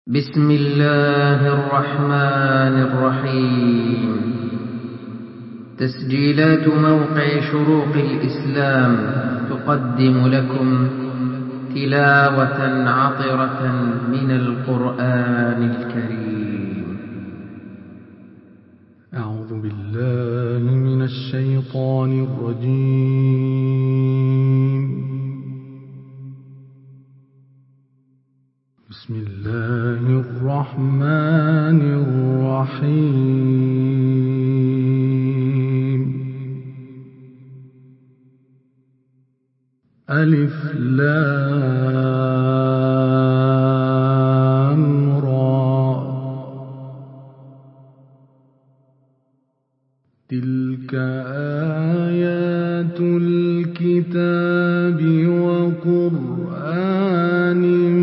بسم الله الرحمن الرحيم. تسجيلات موقع شروق الإسلام تقدم لكم تلاوة عطرة من القرآن الكريم. أعوذ بالله من الشيطان الرجيم. بسم الله الرحمن الرحيم. ألف لام را. تلك آيات الكتاب وقرآن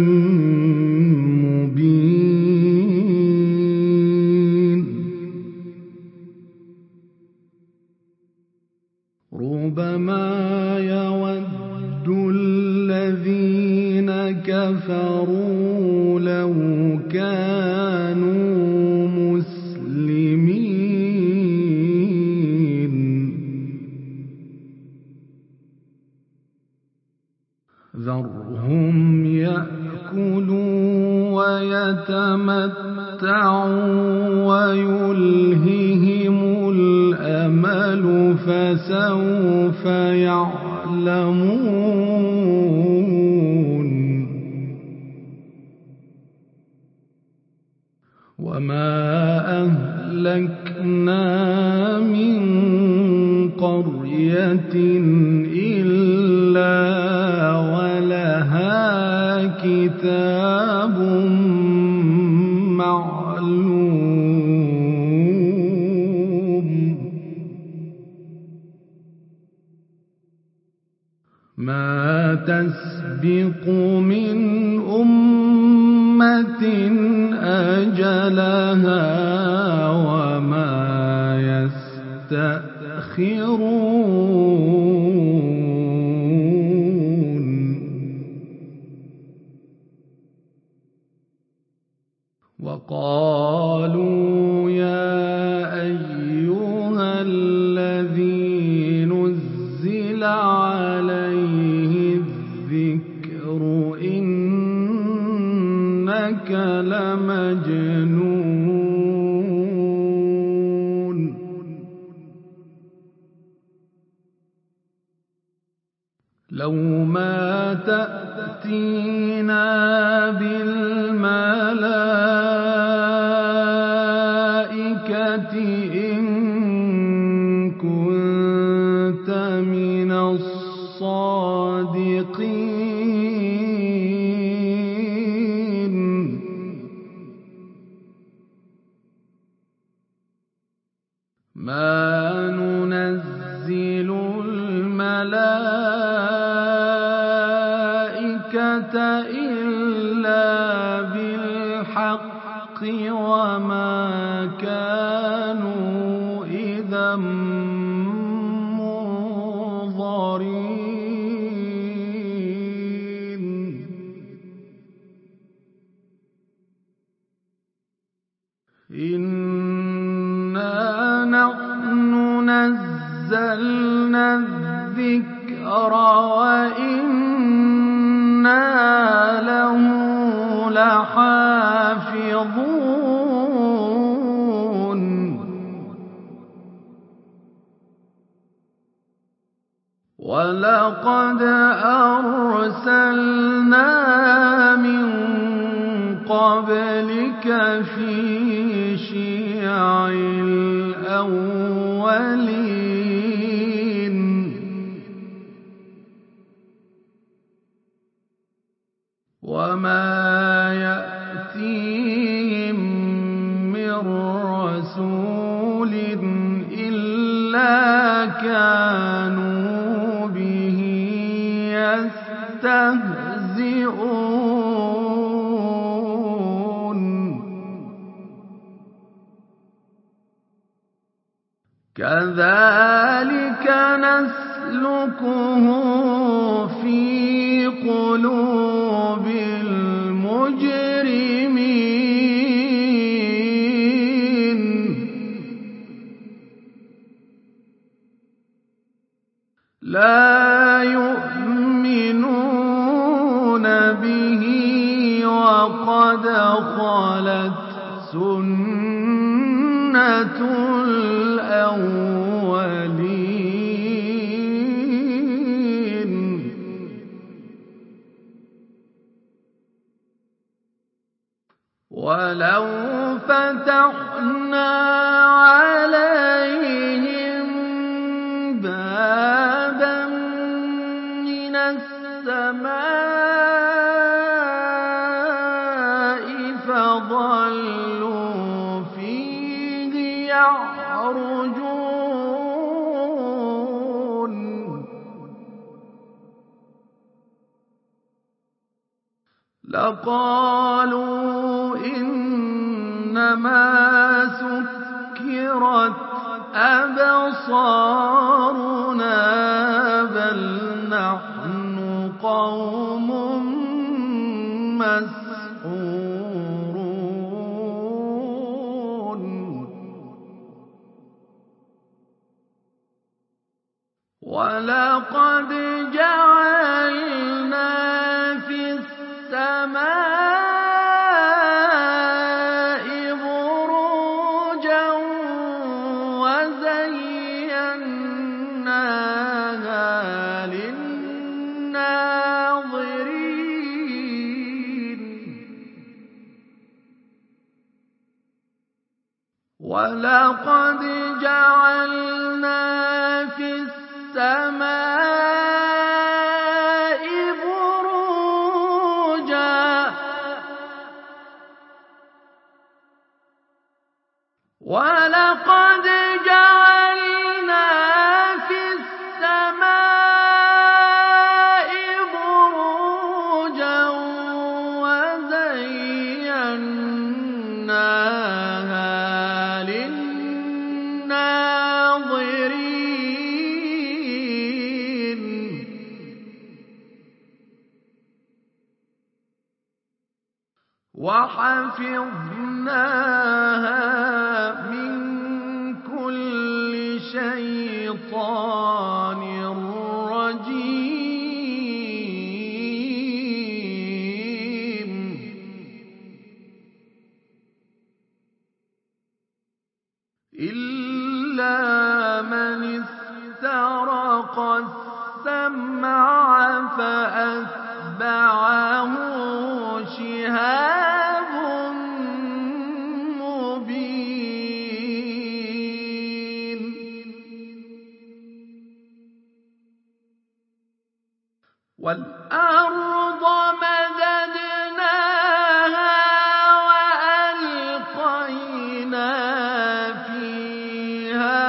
مبين. ربما يود الذين كفروا لو كانوا ذرهم يأكلوا ويتمتعوا ويلههم الأمل فسوف يعلمون. وما أهلكنا من قرية إلا ولها كتاب معلوم. ما تسبق من أمة أجلها وما يستأخرون. وقالوا يا أيها الذي نزل عليه الذكر إنك لمجنون. لو ما تأتينا بالملائكة إن كنت من الصادقين. ما ننزل الملائكة إلا بالحق وما كانوا إذا منظرين. إنا نحن نزلنا الذكر وإنا له لحافظون. ولقد أرسلنا من قبلك في شيع الأولين. وما يأتيهم من رسول إلا كانوا به يستهزئون. كذلك نسلكه في قلوب المجرمين. لا يؤمنون به وقد خلت سنة الأولين ولو فتحنا عليهم بابا من السماء فظلوا فيه يعرجون لقالوا إنما سكرت أبصارنا بل نحن قوم مسحورون ولقد جعلنا في السماء بروجا وزيناها للناظرين ولقد جعلنا في السماء بروجا ولقد جعلنا في السماء بروجا وزيناها للناظرين وحفظناها من كل شيطان رجيم إلا من استرق السمع فأتبعه شهاب مبين والأرض مددناها وألقينا فيها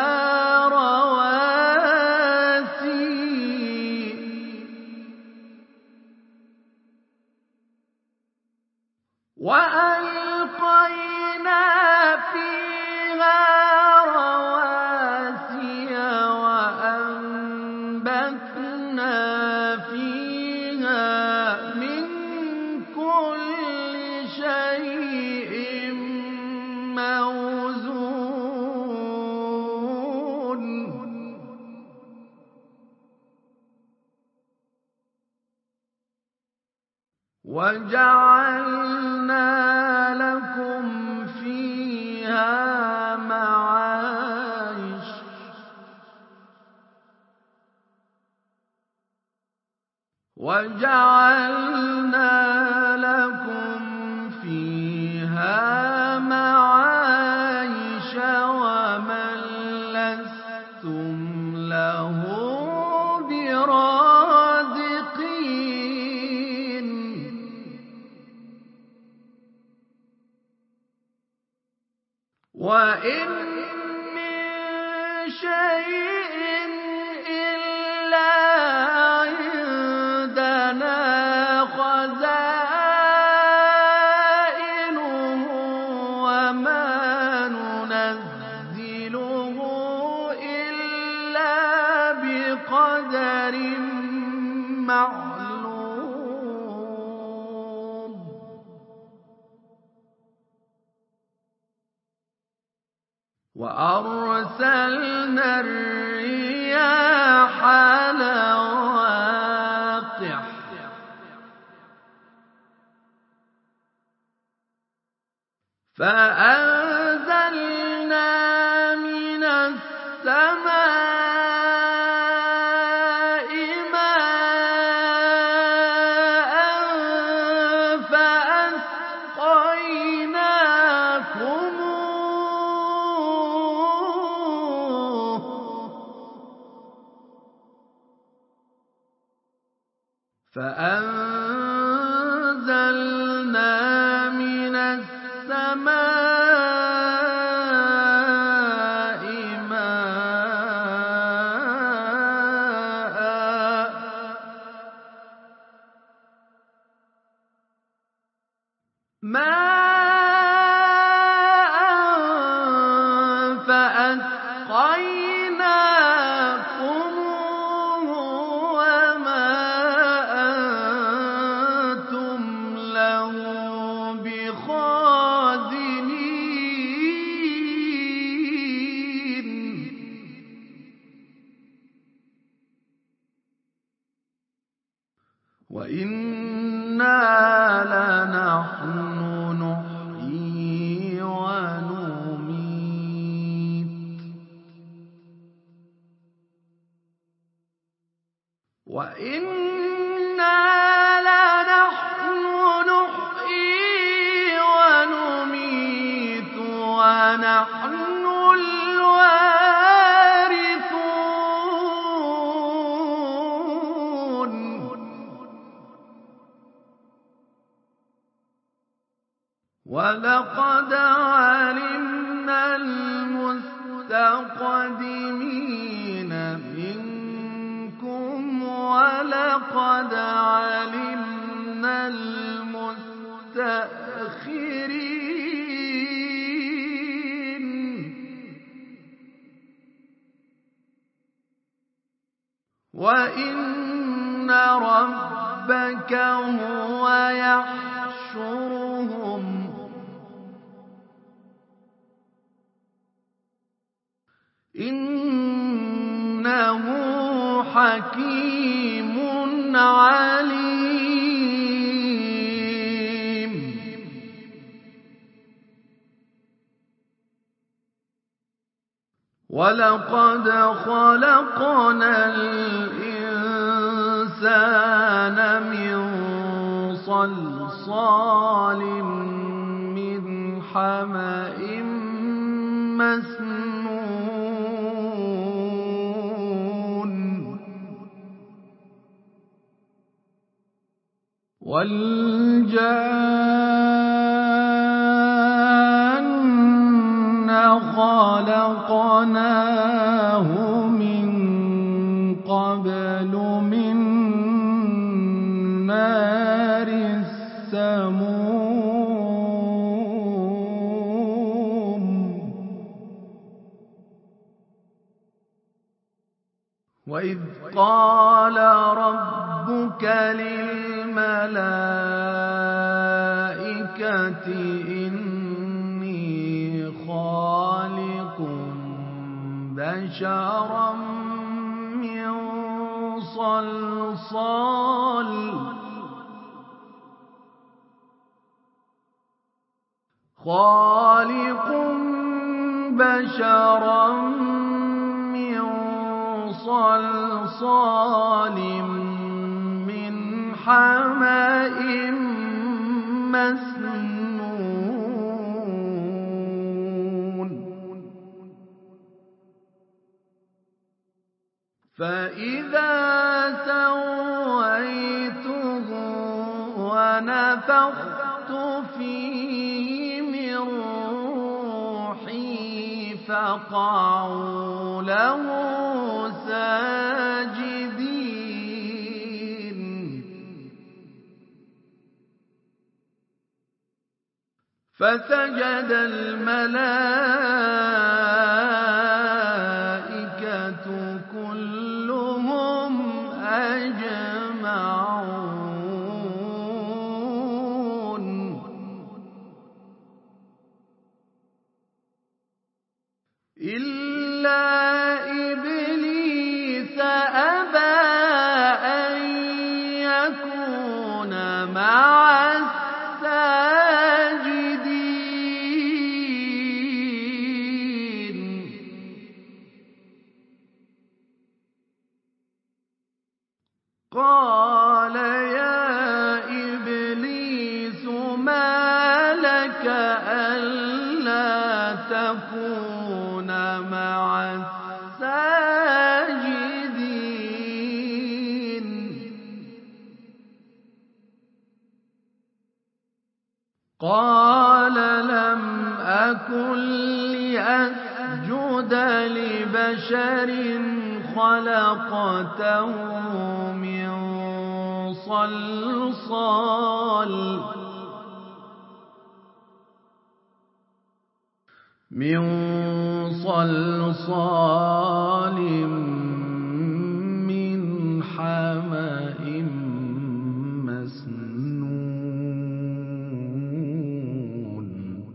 رواسي وأنبتنا فيها من كل شيء موزون وجعلنا لكم فيها معايش وجعلنا لكم فيها معايش ومن لستم له برازقين وإن من شيء إلا عندنا خزائنه وما ننزله إلا بقدر معلوم وأرسلنا الرياح فأنزلنا من السماء ماء فأسقيناكموه وما أنتم له بخازنين وإنا لنحن نحيي ونميت وإنا لنحن نحيي ونميت ونحن الوارثون ولقد علمنا المستقدمين منكم ولقد علمنا المستأخرين وإن ربك هو يحشرهم إنه حكيم عليم ولقد خلقنا الإنسان من صلصال من حمأ مسنون والجان خلقناه من قبل من نار السموم وإذ قال ربك للملائكة إني خالق بشرا من صلصال من حمأ مسنون فإذا سويته ونفخت فيه من روحي فقعوا له ساجدين فسجد الملائكة كلهم أجمعون إلا إبليس أبى أن يكون مع الساجدين لك ألا تكون مع الساجدين قال لم أكن لأسجد لبشر خلقته من صلصال من حمأ مسنون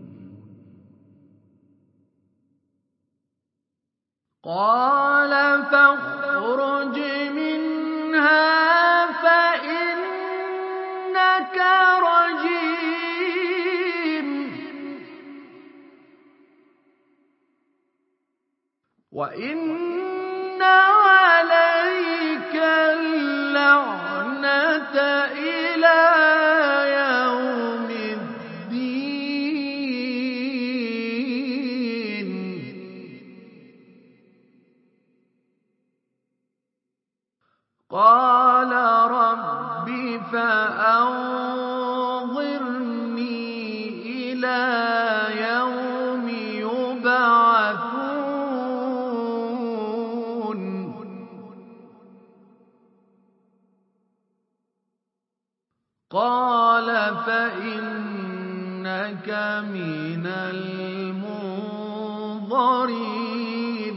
قال فاخرج منها فإنك رجيم وإن عليك اللعنة إلى يوم الدين قال رب فأنظرني إلى يوم يبعثون قال فإنك من المنظرين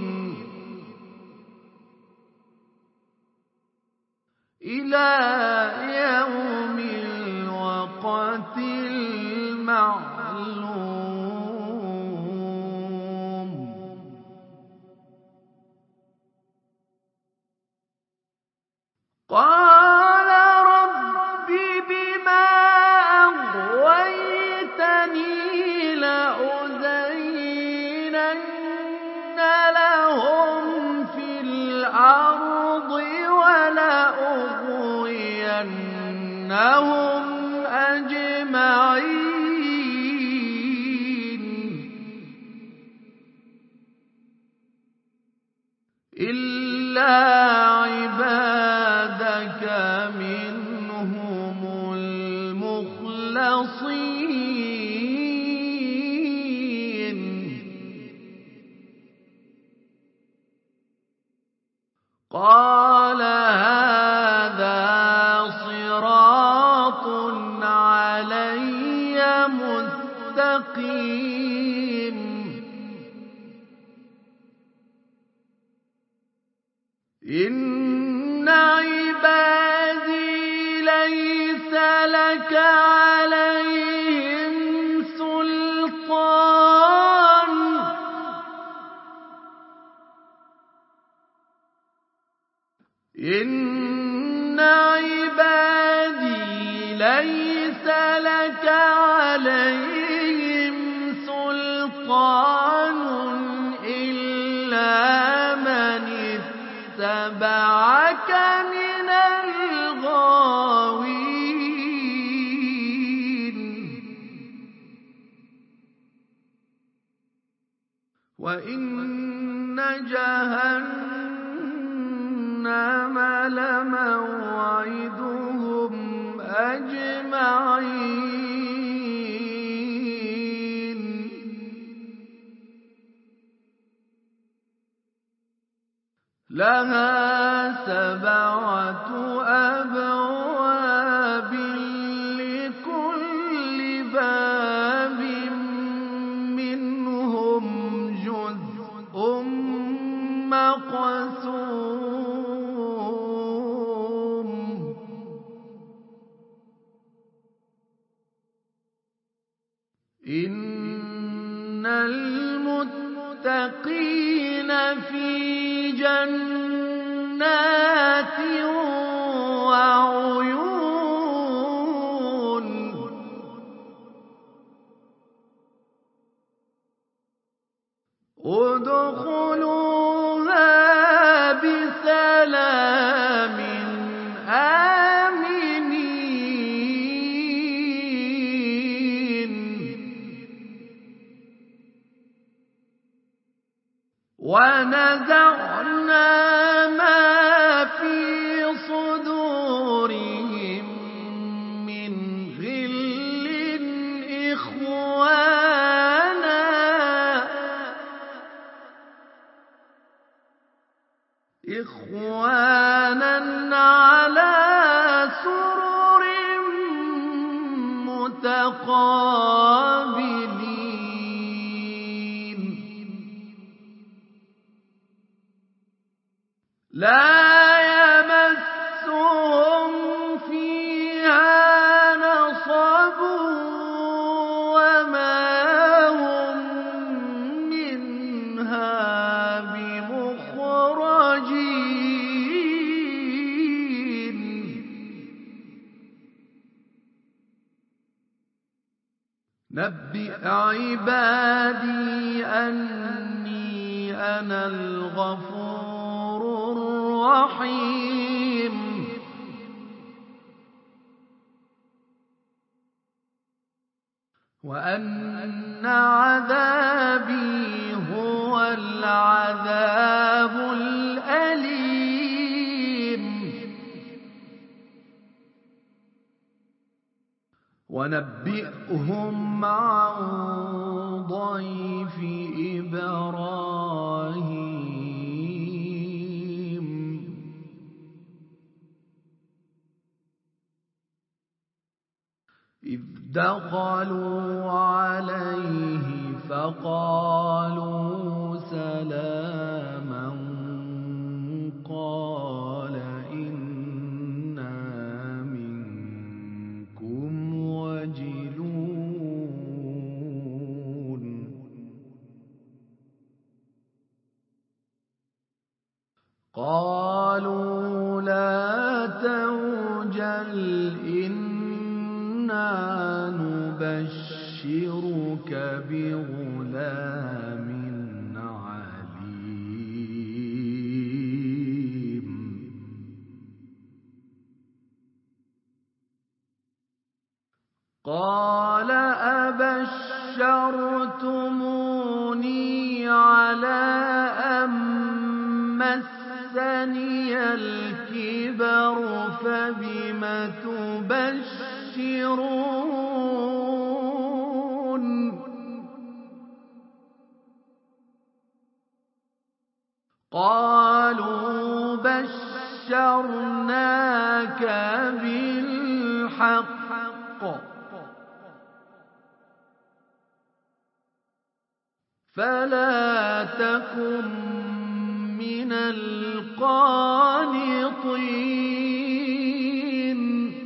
إلى يوم الوقت المعلوم قال رب بما أغويتني لأزينن لهم في الأرض ولأغوينهم أجمعين إلا عبادك منهم المخلصين قال هذا صراط علي مستقيم إن عبادي ليس لك عليهم سلطان إن عبادي ليس لك عليهم سلطان إلا من اتبعك من الغاوين وإن جهنم لموعدهم أجمعين لها 7 أبواب لكل باب منهم جزء مقسوم إن المتقين في جنات وعيون ادخلوها بسلام آمنين ونزعنا ما في صدورهم من غل إخوانا على سرر متقابلين لا يمسهم فيها نصب وما هم منها بمخرجين نبئ عبادي أني أنا الغفور الرحيم وأن عذابي هو العذاب الأليم ونبئهم عن ضيف إبراهيم إذ دخلوا عليه فقالوا سلاما قال إنا منكم وجلون قالوا لا توجل إنا نبشرك بغلام عليم قال أبشرتموني على أن مسني الكبر فبم تبشرون قالوا بشرناك بالحق فلا تكن من القانطين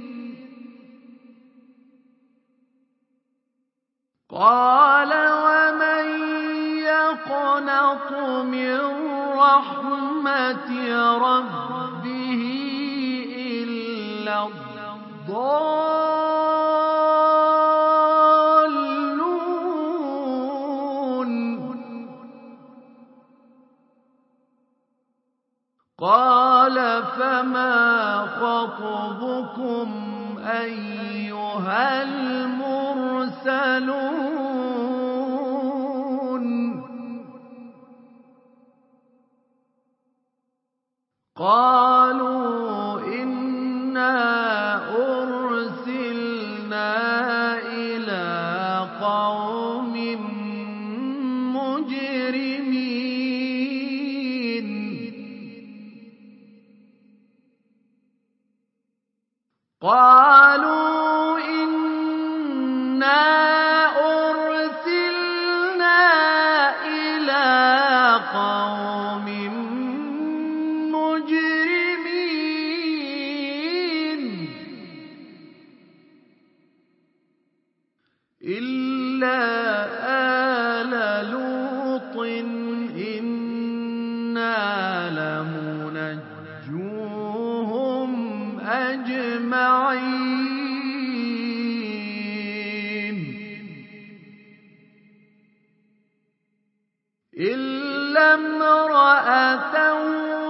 قال ومن يقنط من رحمة ربه إلا الضالون قال فما خطبكم أيها المرسلون قالوا إنا أرسلنا إلى قوم مجرمين قالوا إنا أرسلنا إلى قوم مجرمين إلا آل لوط إنا لمنجوهم أجمعين إلا امرأته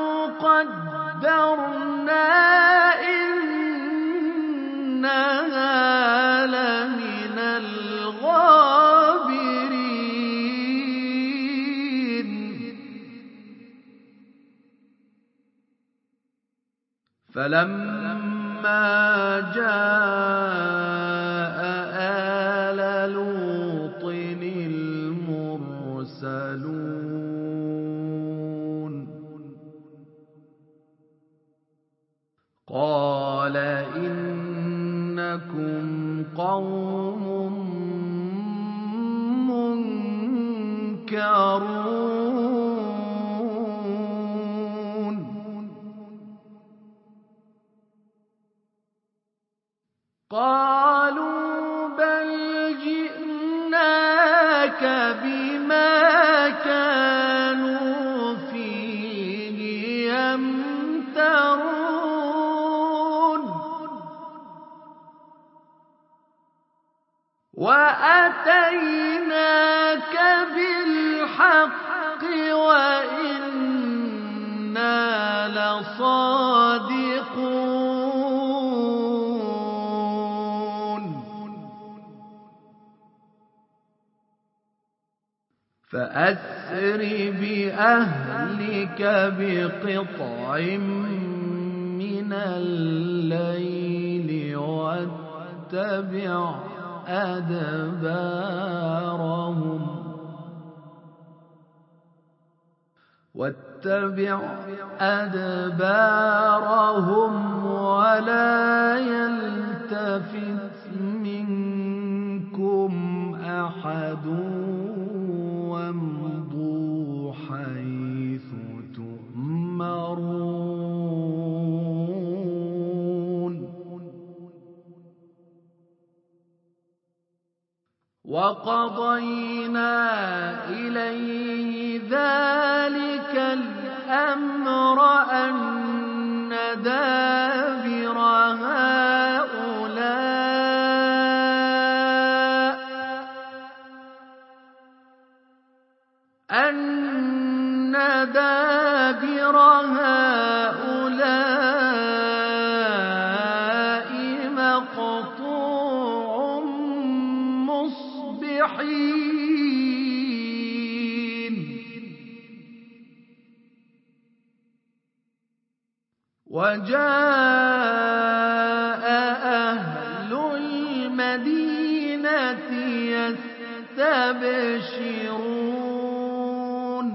قدرنا إنها لمن الغابرين فلما جاء آل لوط المرسلون قال إنكم قوم منكرون قالوا بل جئناك بما كانوا فيه يمترون وأتيناك بالحق وإنا لصادقون فأسر بأهلك بقطع من الليل واتبع أدبارهم ولا يلتفت منكم أحد وامضوا حيث تؤمرون وقضينا إليه ذلك الأمر أن دابر هؤلاء مقطوع مصبحين وجاء أهل المدينة يستبشرون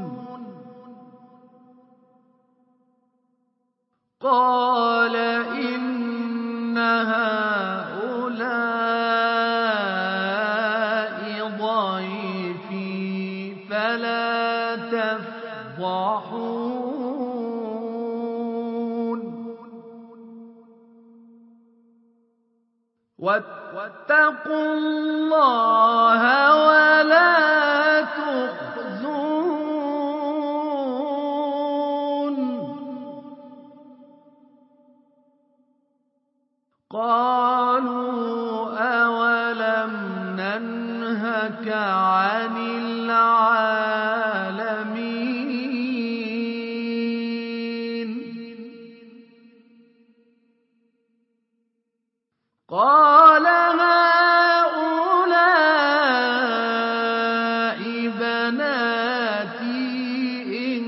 قال إن هؤلاء ضيفي فلا تفضحون واتقوا الله ولا تخزون قالوا أولم ننهك عن العالمين قال هؤلاء بناتي إن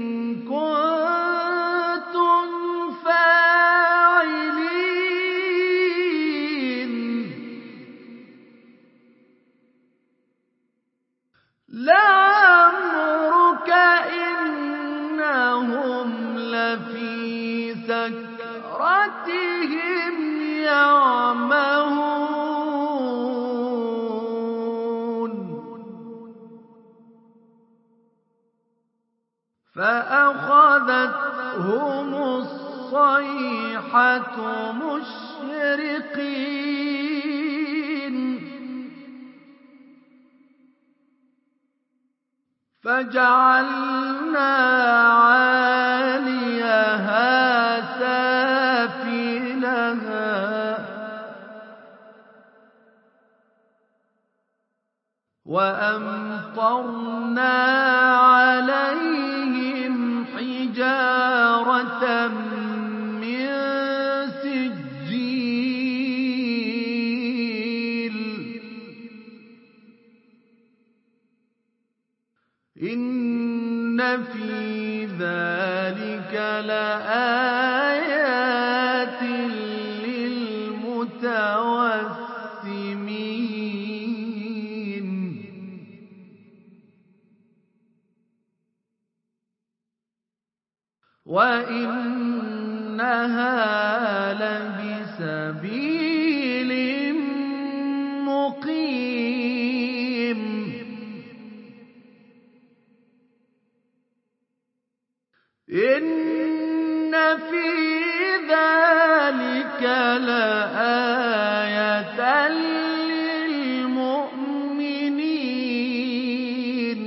كنتم فاعلين لعمرك إنهم لفي سكرتهم يعمهون فأخذتهم الصيحة مشرقين فجعلنا عاليها سافلها وأمطرنا عليهم حجارة من سجيل إن في ذلك لآيات وإنها لبسبيل مقيم إن في ذلك لآية للمؤمنين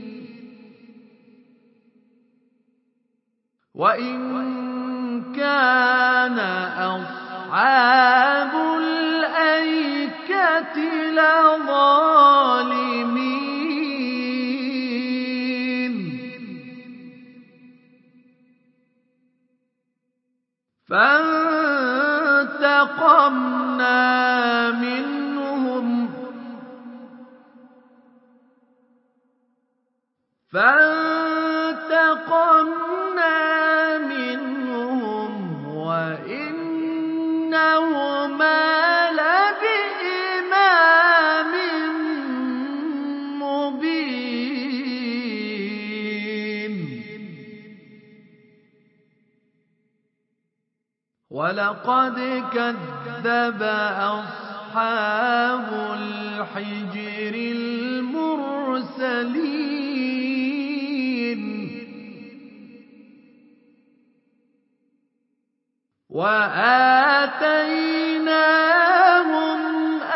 وإن كان أصحاب الأيكة لظالمين فانتقمنا منهم وإنهما لبإمام مبين ولقد كذب أصحاب الحجر المرسلين وآتيناهم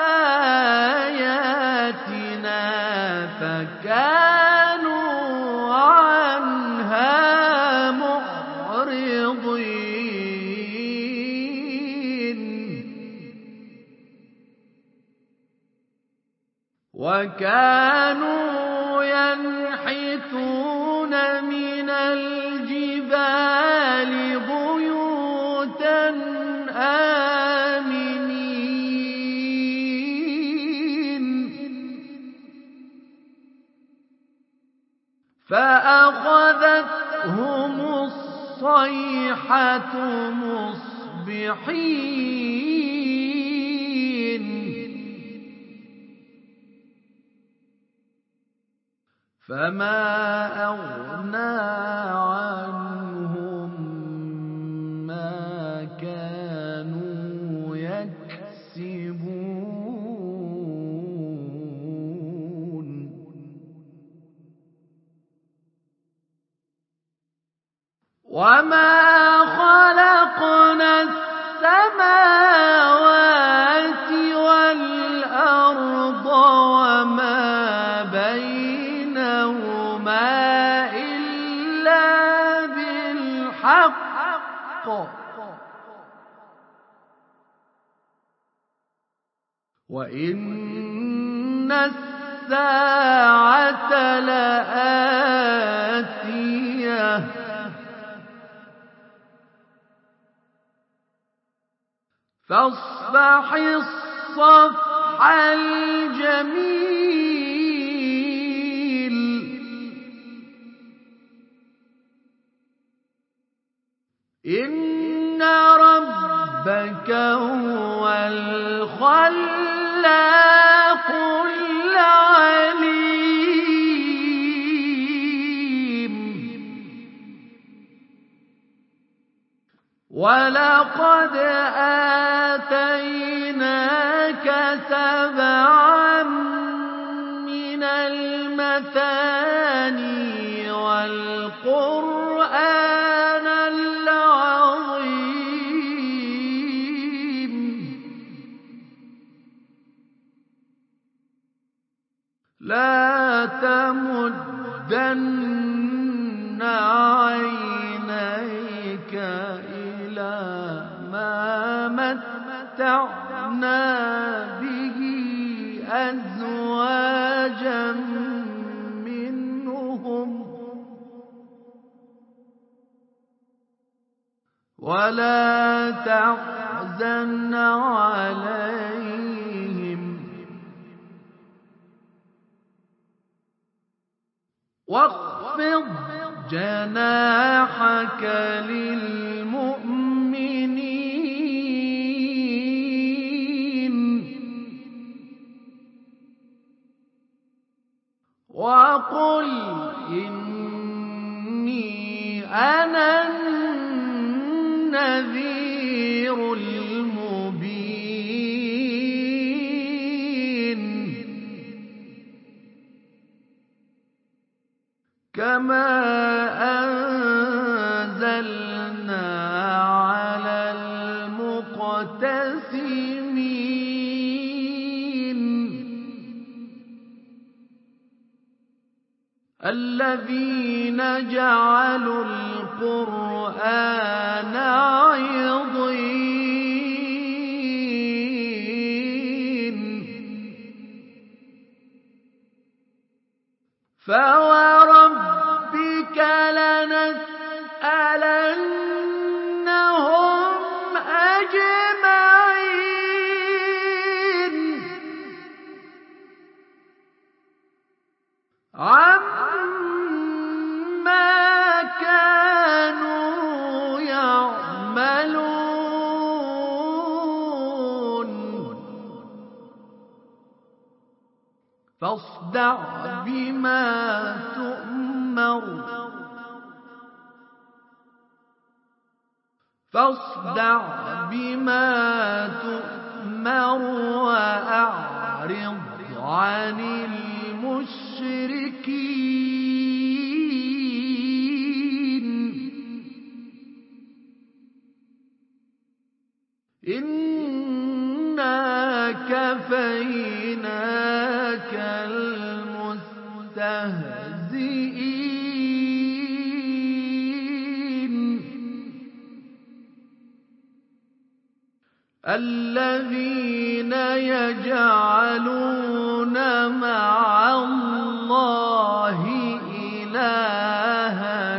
آياتنا فكانوا عنها معرضين وكانوا ينحتون من الجبال بيوتا آمنين فأخذتهم الصيحة مصبحين فما أغنى عنهم ما كانوا يكسبون وما خلقنا السماوات والأرض وما بينهما إلا بالحق وإن الساعة لآتية فاصفح الصفح الجميل إن ربك هو الخلاق العليم ولقد آتيناك سبعا من المثاني والقرآن العظيم لا تمدن عينيك إلى ما متعنا به أزواجا منهم ولا تحزن عليهم واخفض جناحك للمؤمنين وقل إني أنا النذير المبين كما أنزلنا على المقتسمين الذين جعلوا القرآن عضين فوربك لنسألنهم أجمعين عما كانوا يعملون فاصدع بما تؤمر وأعرض عن المشركين إنا كفيناك المستهزئين الذين يجعلون مع الله إلها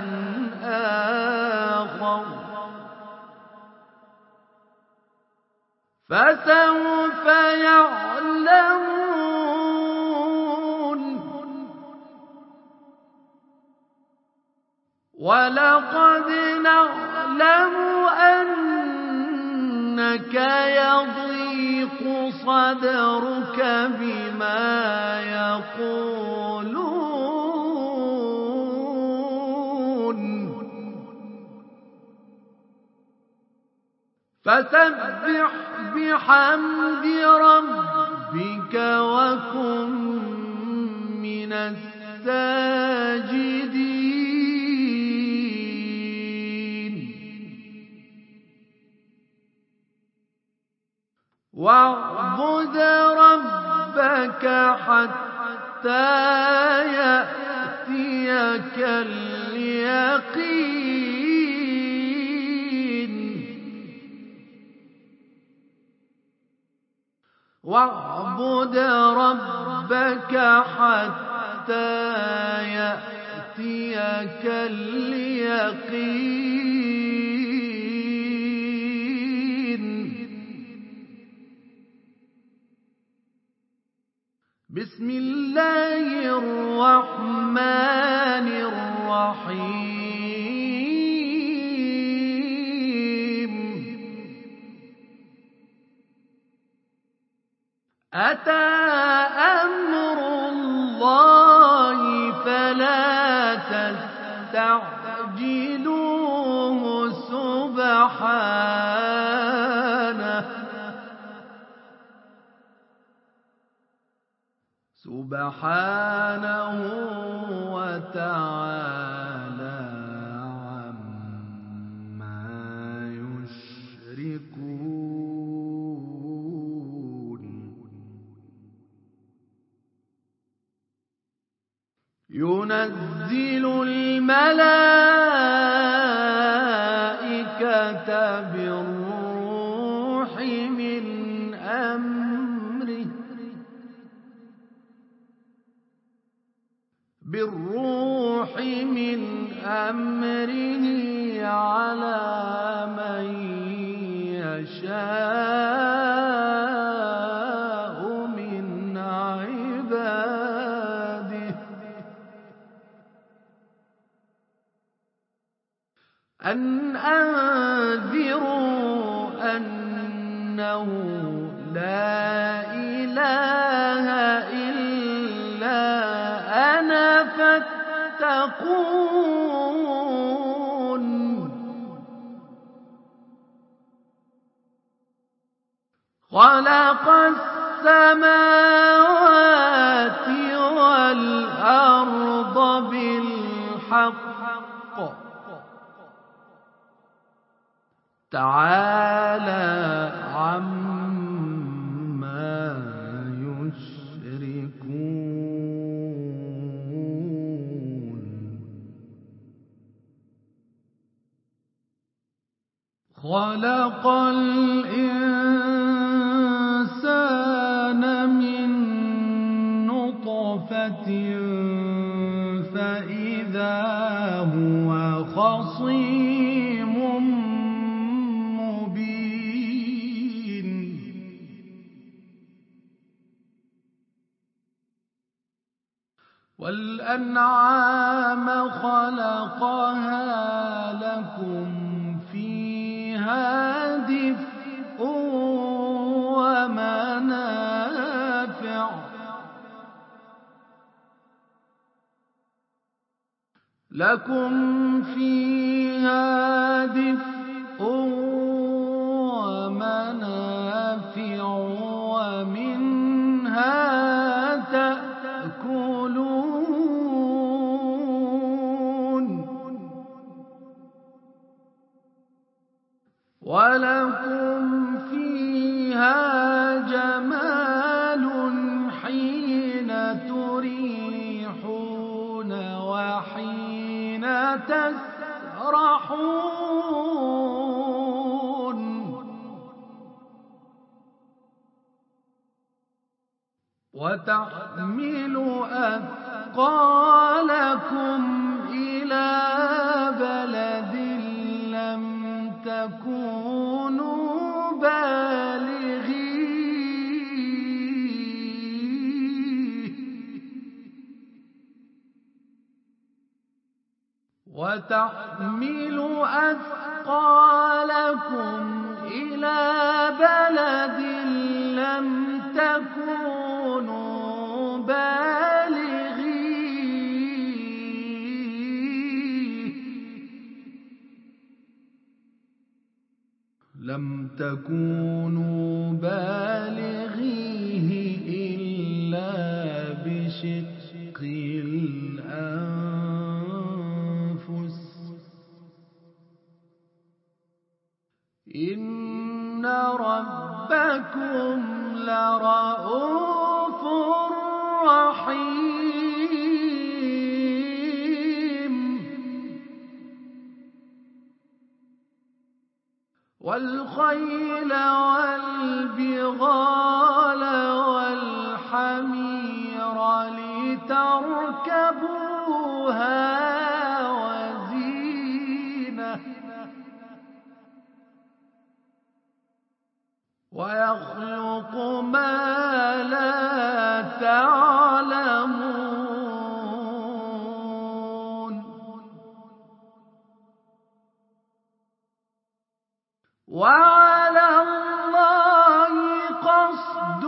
آخر فسوف يعلمون ولقد نعلم أنك يضيق صدرك بما يقولون فسبح بحمد ربك وكن من الساجدين واعبد ربك حتى يأتيك اليقين واعبد ربك حتى يأتيك اليقين بسم الله الرحمن الرحيم أتى أمر الله فلا تستعجلوه سبحانه وتعالى عما يشركون ينزل الملائكة بالروح من أمره على من يشاء من عباده أن أنذروا أنه لا إله إلا أنا فاتقون خلق السماوات والأرض بالحق تعالى عما يشركون خلق الإنسان من نطفة فإذا هو خصيم مبين والأنعام خلقها لكم فيها دفء ومنافع لكم فيها دفء ومنافع ومنها تأكلون ولكم فيها جمال حين تريحون وحين تسرحون وتحمل أثقالكم إلى بلد لم تكونوا بالغيه وتحمل أثقالكم إلى بلد لم تكونوا بالغيه إلا بشق الأنفس إن ربكم لرءوف رحيم والخيل والبغال والحمير لتركبوها وزينة ويخلق ما لا تعلمون وعلى الله قصد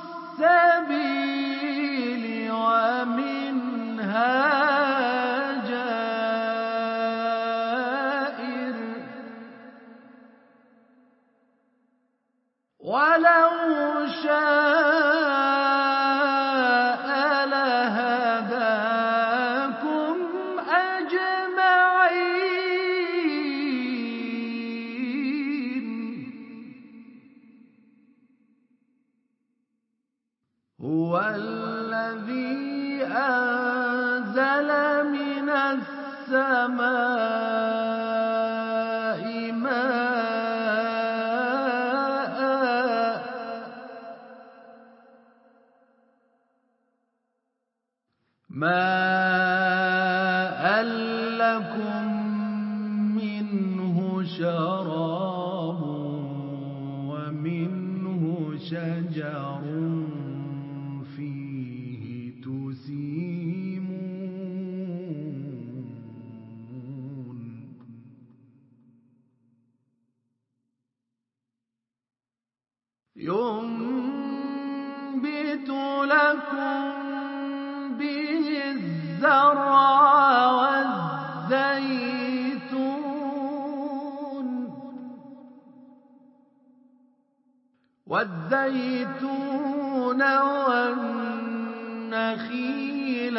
السبيل ومنها جائر ولو شاء لهداكم أجمعين هو الذي أنزل من السماء ماء لكم منه شراب ومنه شجر فيه تسيمون ينبت لكم به الزرع والزيتون والزيتون والنخيل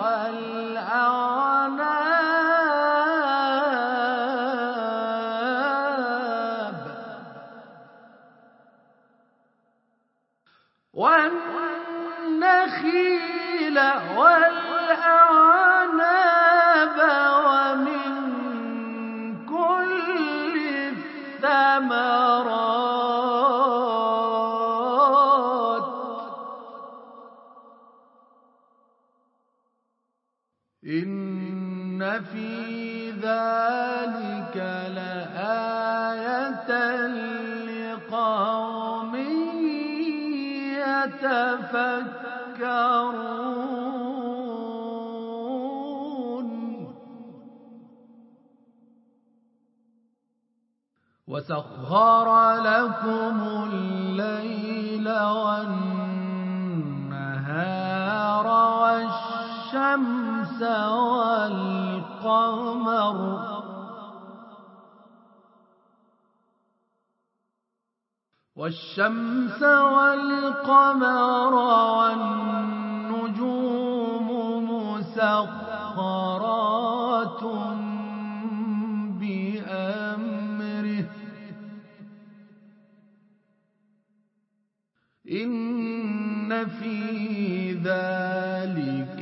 والأعناب ومن كل الثمرات إن في ذلك لآية لقوم يتفكرون وسخر لكم الليل والنهار والشمس والقمر والنجوم مسخرات بأمره إن في ذلك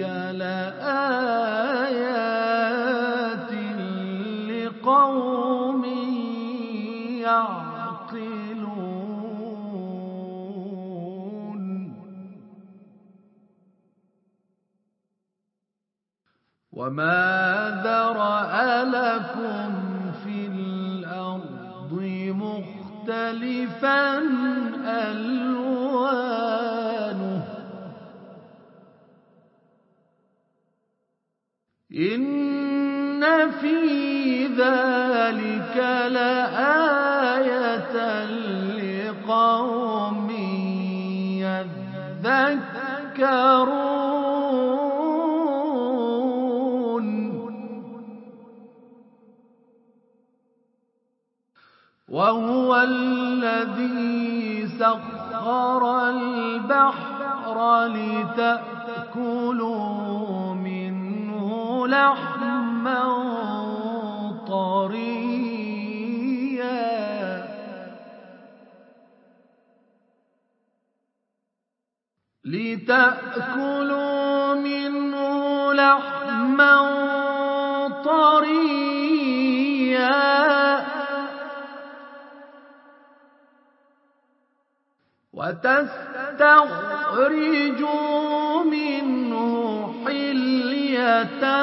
لآيات لقوم يعقلون وما ذرأ لكم في الأرض مختلفا ألوانه إن في ذلك لآية لقوم يذكرون وهو الذي سخر البحر لتأكلوا منه لحما طريا وتستخرجوا منه حلية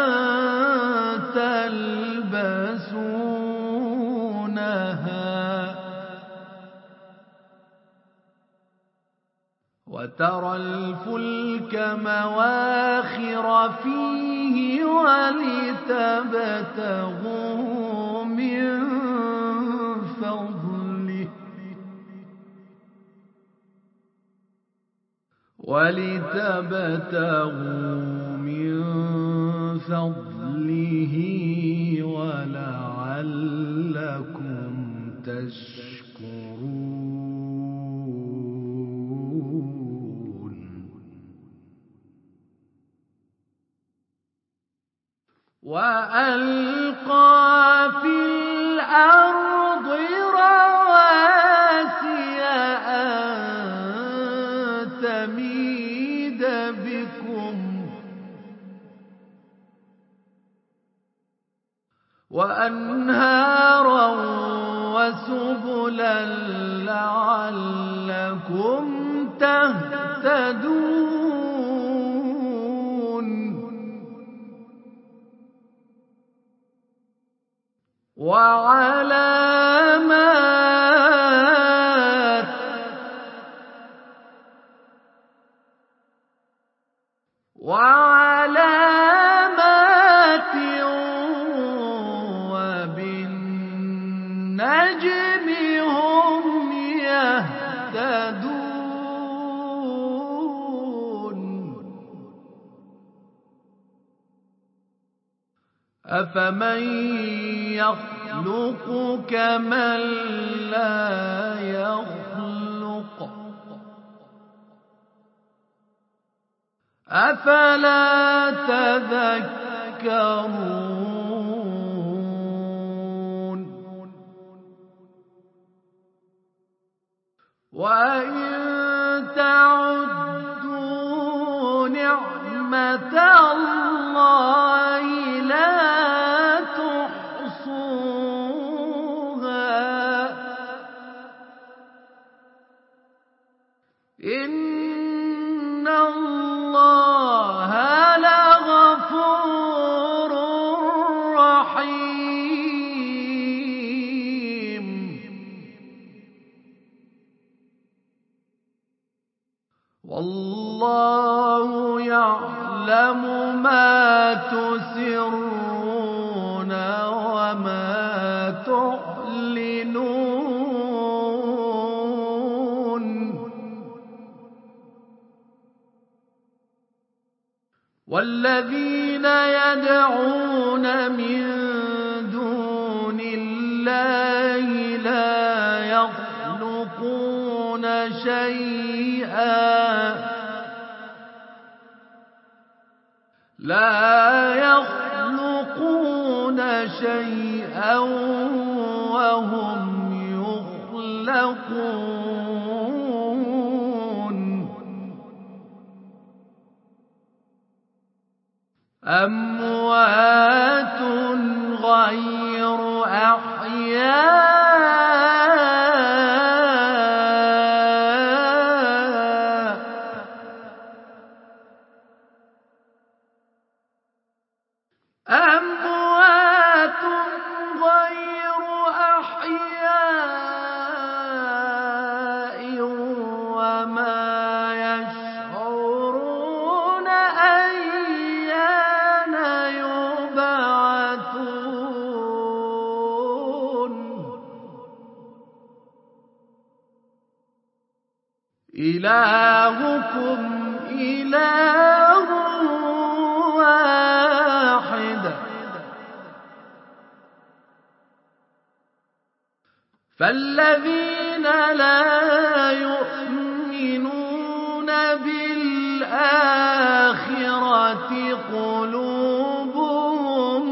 تلبسونها وترى الفلك مواخر فيه ولتبتغوا من فضله ولعلكم تشكرون وألقى في الأرض رواسي أن تميد بكم وأنهارا وسبلا لعلكم تهتدون وعلامات وبالنجم هم يهتدون أفمن يخلق كمن لا يخلق أفلا تذكرون وإن تعدوا نعمة الله لا تحصوها إن الله لغفور رحيم والله يعلم ما تسرون وما تعلنون والذين يدعون من دون الله لا يخلقون شيئا وهم يخلقون أموات غير أحياء وما يشعرون أيان يبعثون إلهكم إله واحد فالذين لا يؤمنون بالآخرة قلوبهم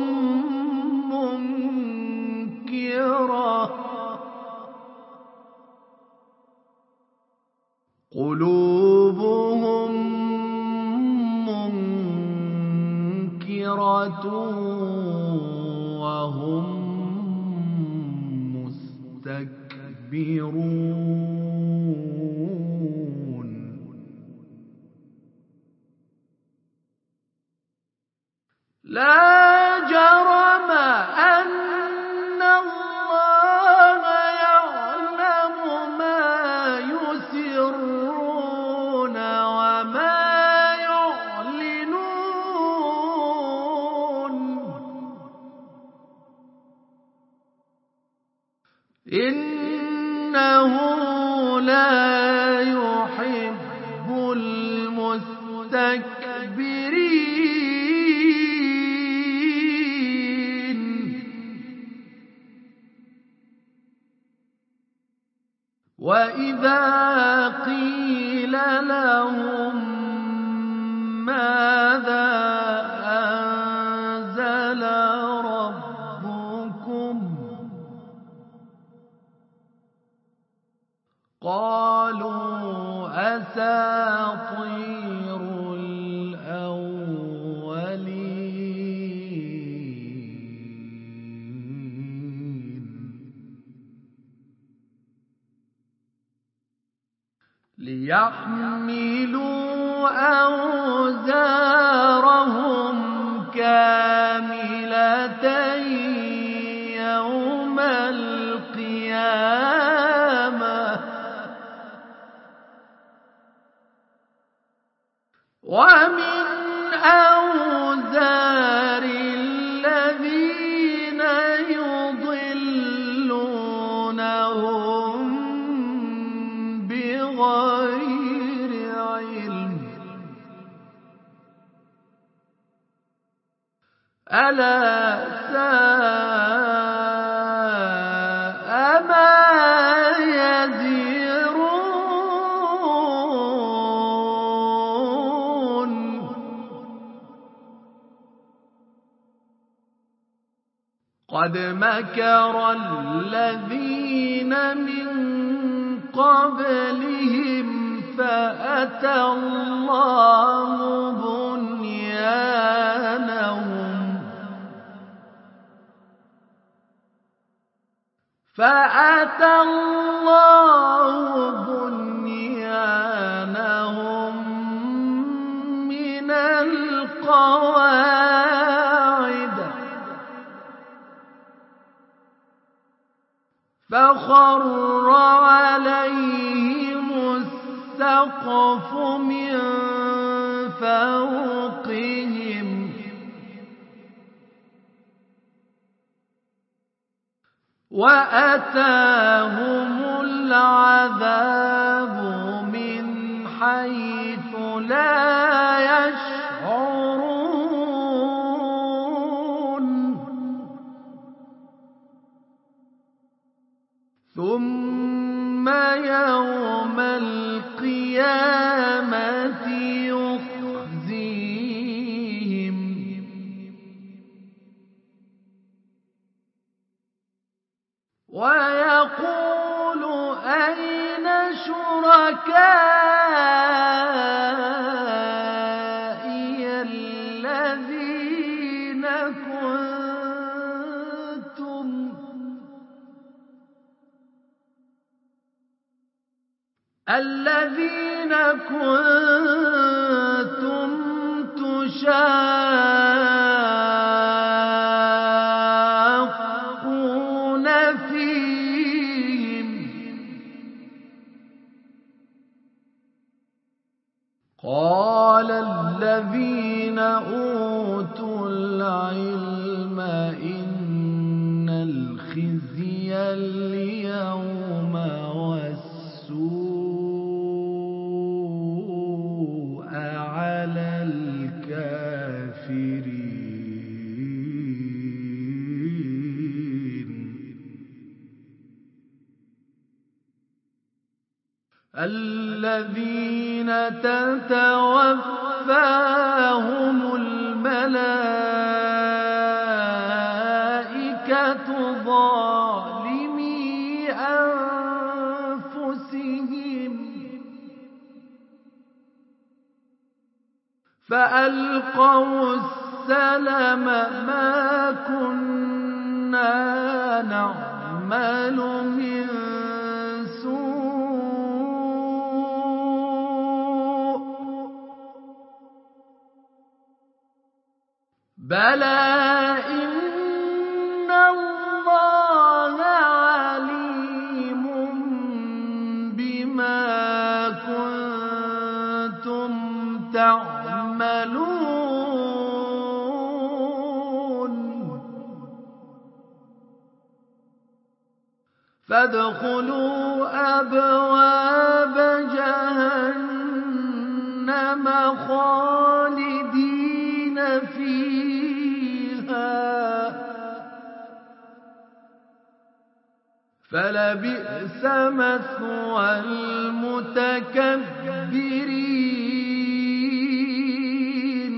منكرة وهم مستكبرون لا جرم أن الله يعلم ما يسرون وما يعلنون إنه لا يحب المستكبرين وإذا قيل لهم ماذا أنزل ربكم قالوا أساطير الأولين ليحملوا أوزارهم كاملة يوم القيامة ومن أوزار الذين يضلونهم بغير علم ألا ساء ما يزرون قد مكر الذين من قبلهم فأتى الله بنيانهم من القواعد فخر عليهم السقف من فوقهم وأتاهم العذاب من حيث لا يشعرون ثم يوم القيامة يخزيهم ويقول أين شركائي الذين كنتم تشاقون فيهم قال الذين أوتوا العلم إن الخزي اليوم والسوء على الكافرين الذين تتوفاهم الملائكة ظالمي أنفسهم فألقوا السلم ما كنا نعمل من بلى إن الله عليم بما كنتم تعملون فادخلوا أبواب جهنم خالدين فيها فلبئس مثوى المتكبرين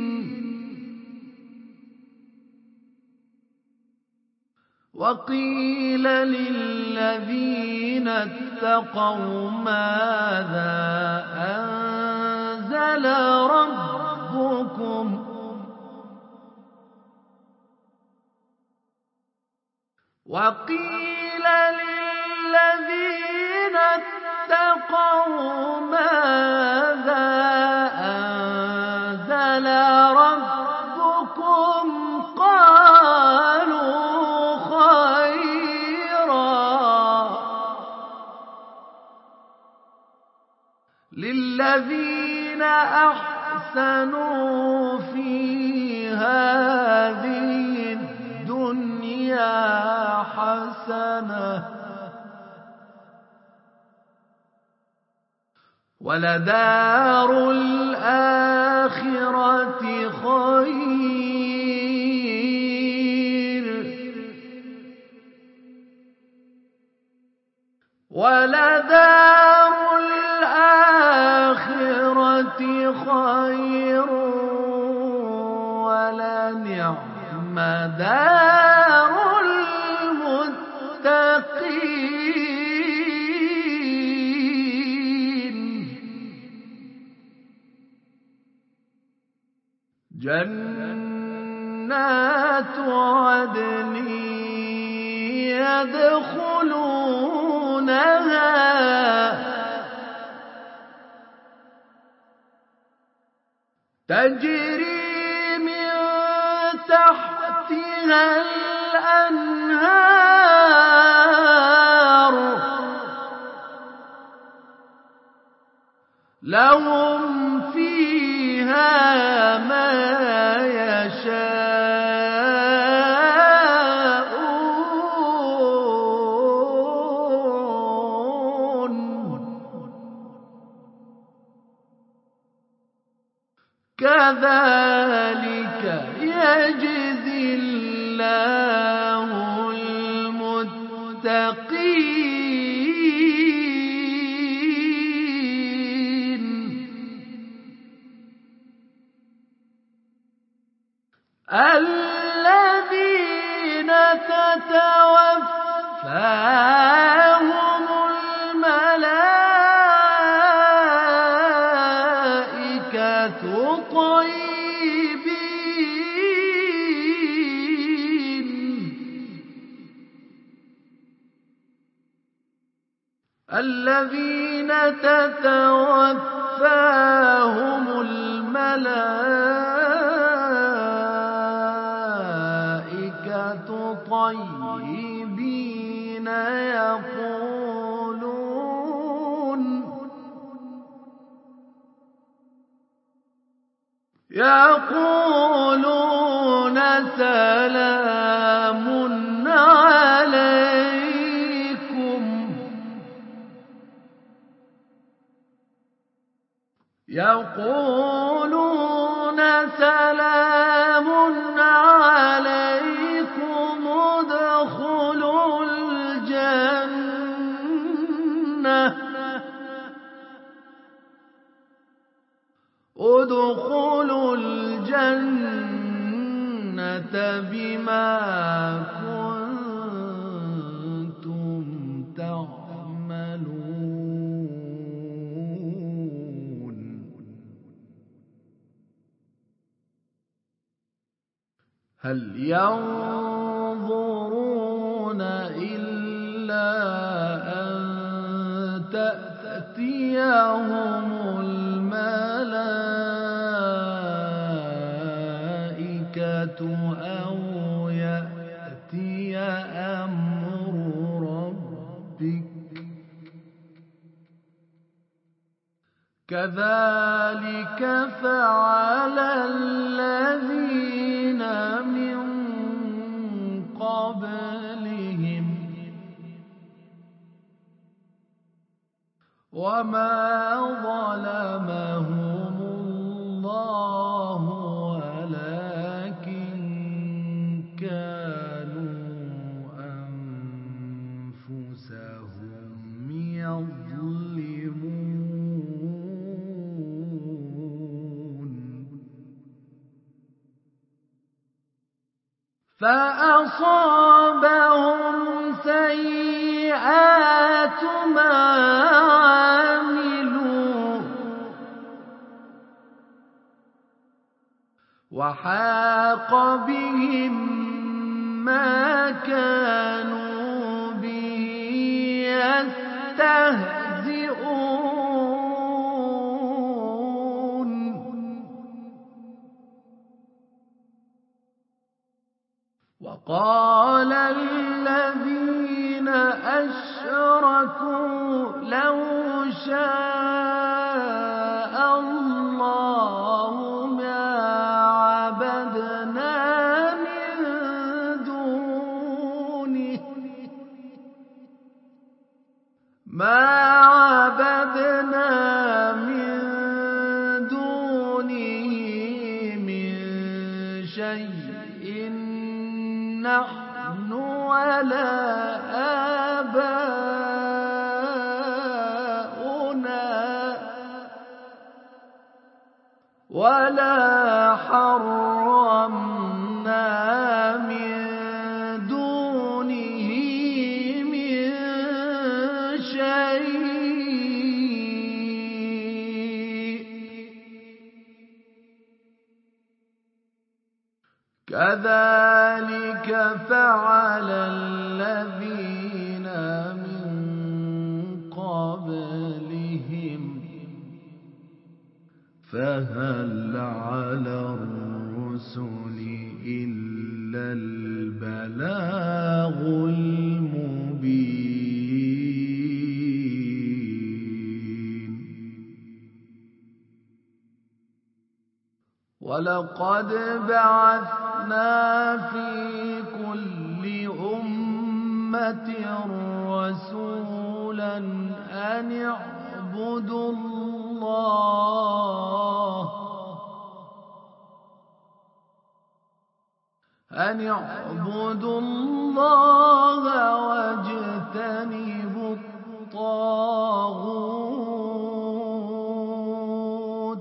وقيل للذين اتقوا ماذا أنزل ربكم وقيل للذين اتقوا ماذا أنزل ربكم قالوا خيرا للذين أحسنوا في هذه الدنيا حسنة ولدار الآخرة خير ولدار الآخرة خير ولنعم دار جنات عدن يدخلونها تجري من تحتها الأنهار لهم فيها ما يشاءون كذلك يجزي الله المتقين الذين تتوفاهم الملائكة طيبين الذين تتوفاهم الملائكة طيبين يقولون سلام عليكم يقولون سلام عليكم ادخلوا الجنة بما كنتم تعملون هل ينظرون إلا أن تأتيهم الملائكة أو يأتي أمر ربك كذلك فعل الذين من قبلهم وما ظلمهم الله ولكن كانوا أنفسهم يظلمون فأصابهم سيئات ما عملوا وحاق بهم ما كانوا به يستهزئون وقال الذين أشركوا لو شاء الله ما عبدنا من دونه من شيء نحن ولا آباؤنا ولا حرمنا من دونه من شيء كذلك فعل الذين من قبلهم فهل على الرسل إلا البلاغ المبين ولقد بعثنا في كل أمة رسولا أن اعبدوا الله واجتنبوا الطاغوت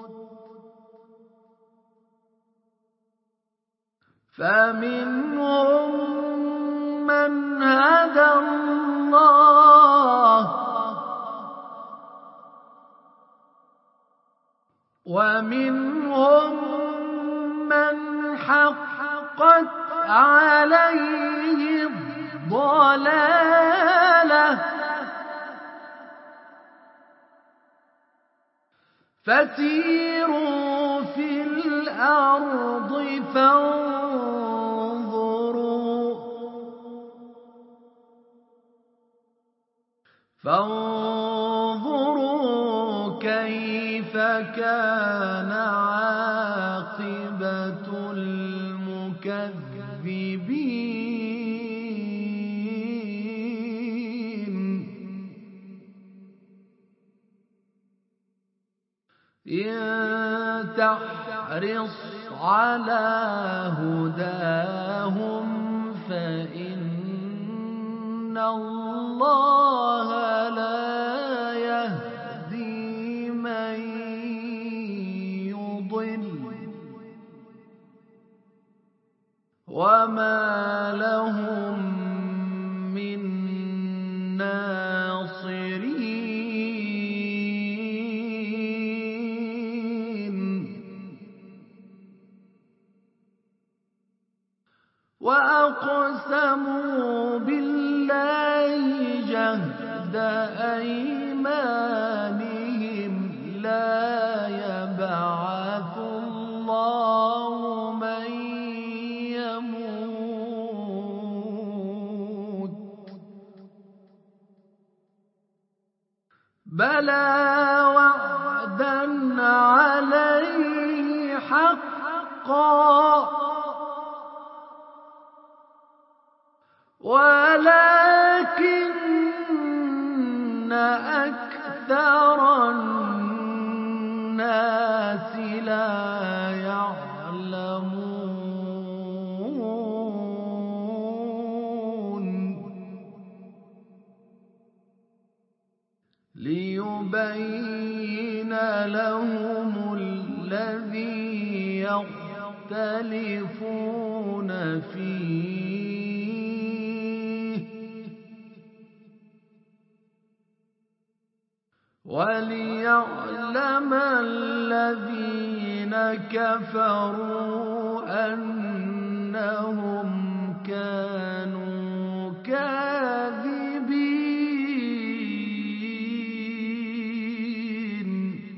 فمنهم من هدى الله ومنهم من حقت عليه الضلالة فسيروا في الأرض فانظروا كيف كان عاقبة المكذبين إن تحرص على هداهم فإن الله لا يهدي من يضل وما لهم من ناصرين وأقسموا بالله جهد أيمانهم لا يبعث الله من يموت بلى وعدا عليه حقا ولكن أكثر الناس لا يعلمون ليبين لهم الذي يختلفون فيه وليعلم الذين كفروا أنهم كانوا كاذبين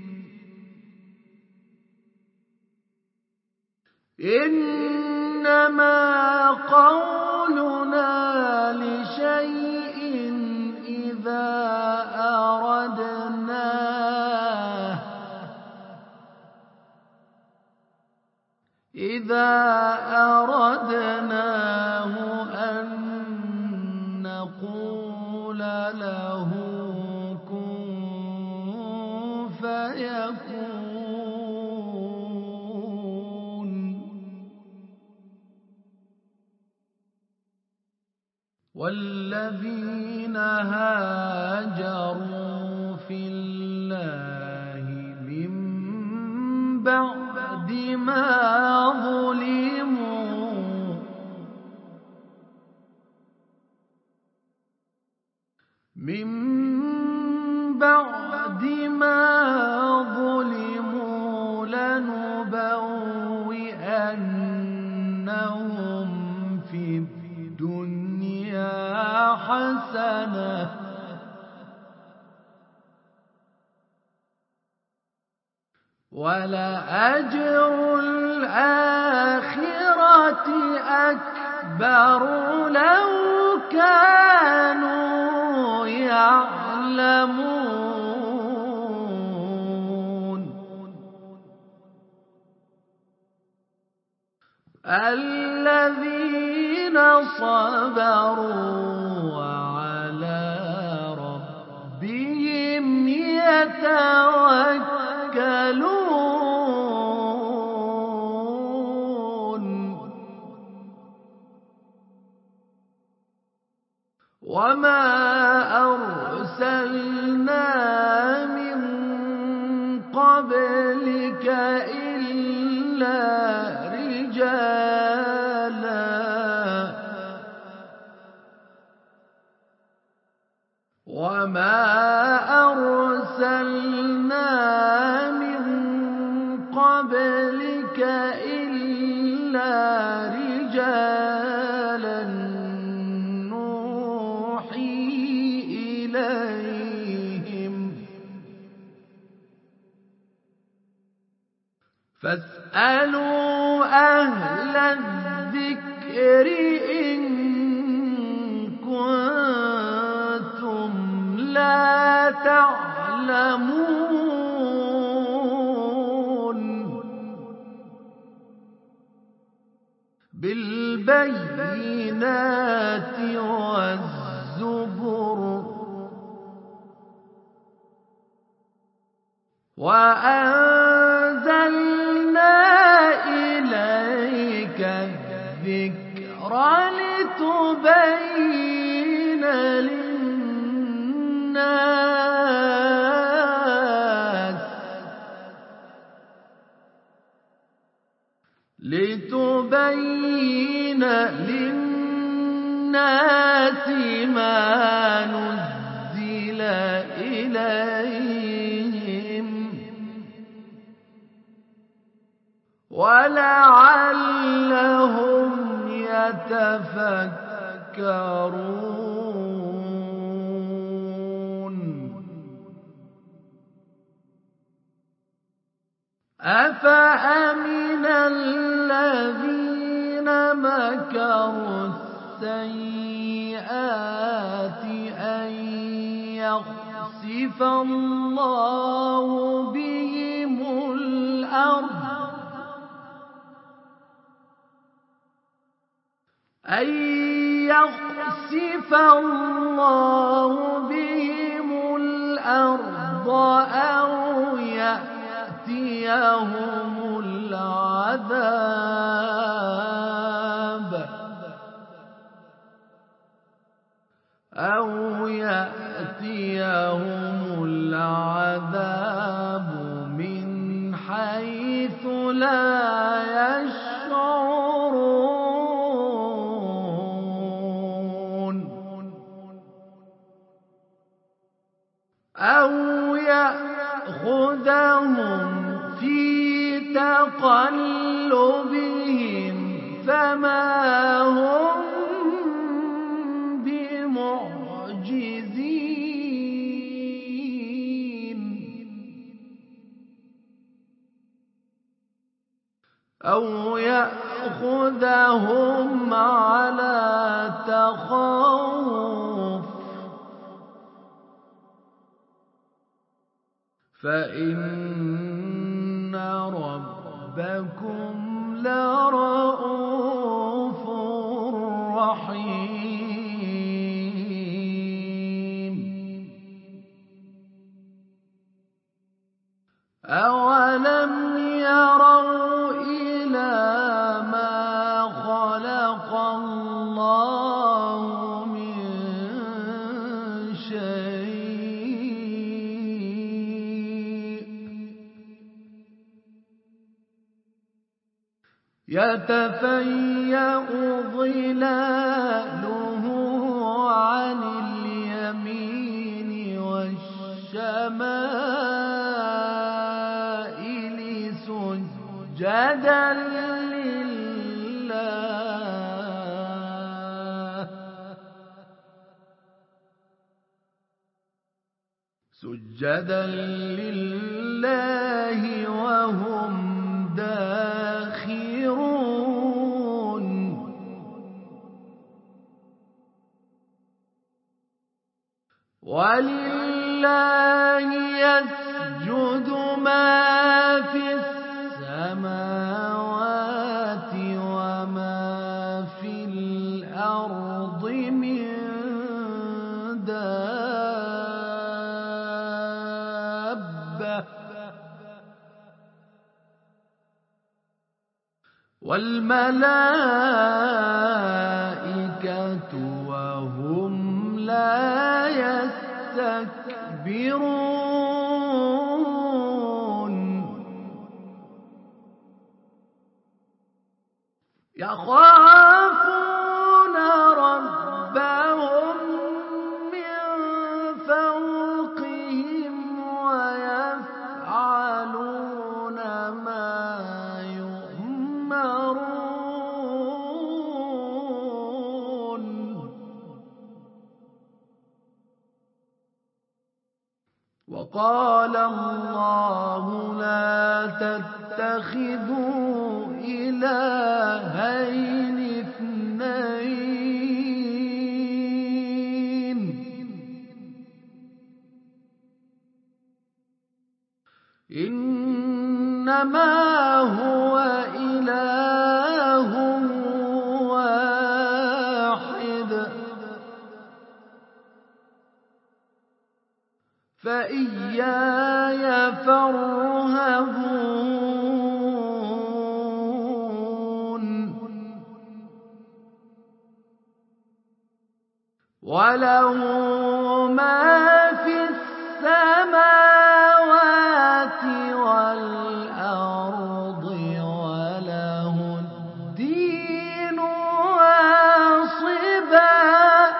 إنما قولنا لشيء إذا أردناه أن نقول له كن فيكون والذين هاجروا في الله من بعد ما ظلموا لنبوئنهم لنبلونهم في الدنيا حسنة ولأجر الآخرة أكبر لو كانوا يعلمون الذين صبروا وعلى ربهم يتوكلون وما أرسلنا من قبلك إلا رجالا وما أرسلنا من قبلك إلا رجالا نوحي إليهم فاسألوا أهل الذكر إن كنتم لا تعلمون بالبينات والزبر وأنزلنا إليك الذكر لتبين للناس ما نزل إليهم ولعلهم يتفكرون أفأمن الذين مكروا السيئات أن يخسف الله بهم الأرض أو يأتيهم العذاب من حيث لا يشعرون أو يأخذهم في تقلبهم فما هم بمعجزين أو يأخذهم على تخوف فإن ربكم لرؤوف رحيم أولم يروا إلى ما خلق الله من شيء يتفيأ ظلاله عن اليمين والشمائل سجدا لله سجدا لله وهم داخرون ولله يسجد ما في السماوات وما في الأرض من دابة والملائكة وهم لا يستكبرون يخافون ربهم من فوقهم ويفعلون ما يؤمرون وقال الله لا تتخذوا إلهين اثنين إنما هو إله واحد فإياي فارهبون وله ما في السماوات والأرض وله الدين واصبا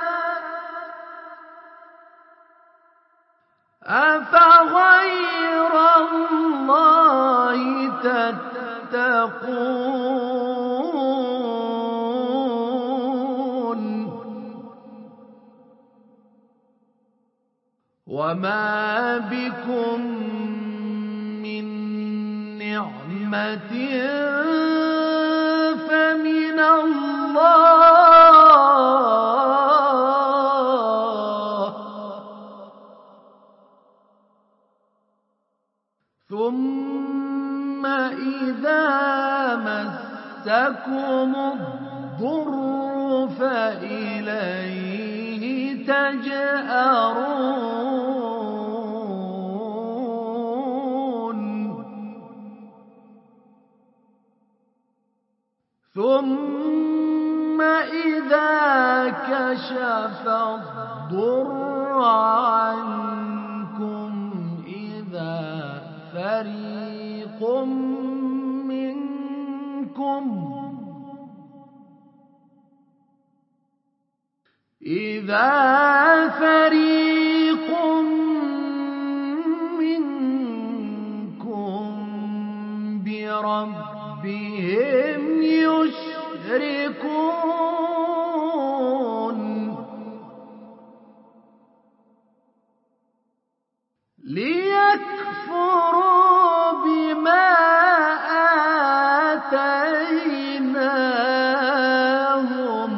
أفغير الله تتقون وما بكم من نعمة فمن الله ثم إذا مسكم الضر فإليه تجأرون ثم إذا كشف الضر عنكم فريق منكم إذا فريق منكم بربهم يشركون ليكفروا بما آتيناهم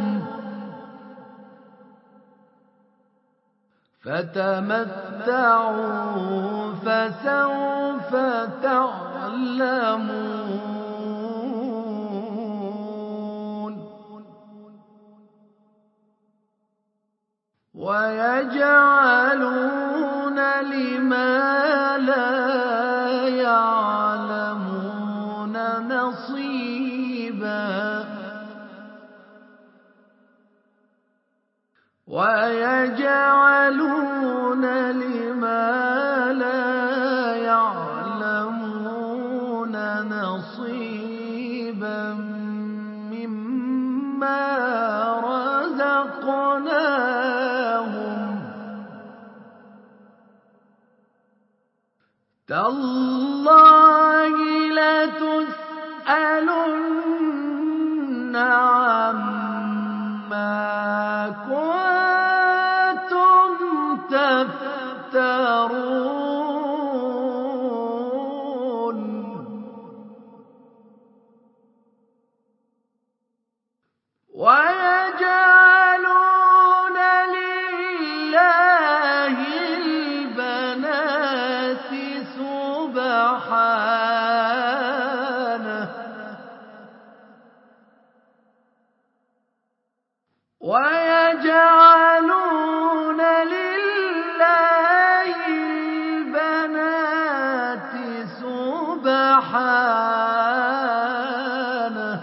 فتمتعوا فسوف تعلمون ويجعلون لما لا يعلمون نصيبا ويجعلون لما لا يعلمون نصيبا مما رزقناهم تالله لتسألن عما كنتم تفترون ويجعلون لله البنات سبحانه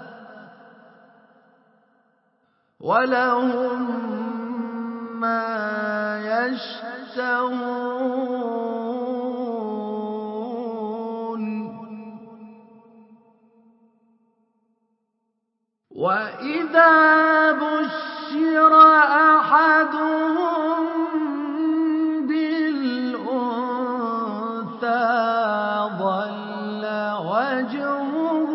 ولهم ما يشتهون وإذا بشر أحدهم بالأنثى ظل وجهه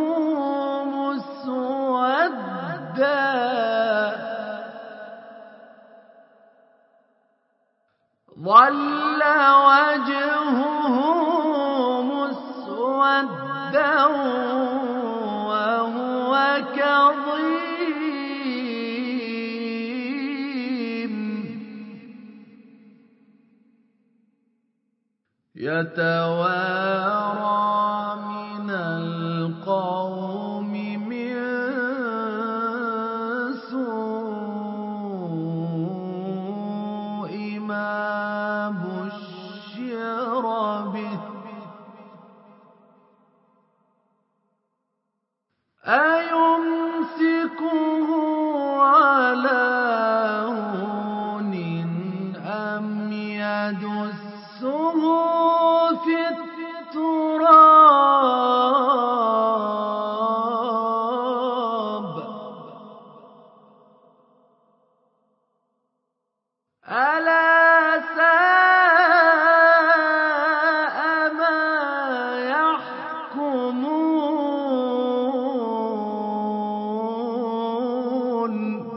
مسودا وهو كظيم يتوارى من القوم من سوء ما بشر به أيمسكه على هون أم يدسه في التراب ألا ساء ما يحكمون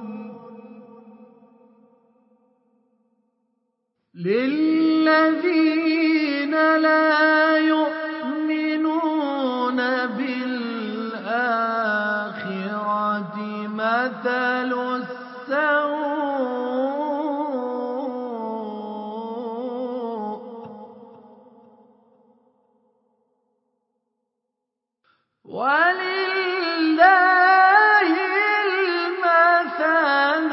للذين لا يؤمنون بالآخرة مثل السوء ولله المثل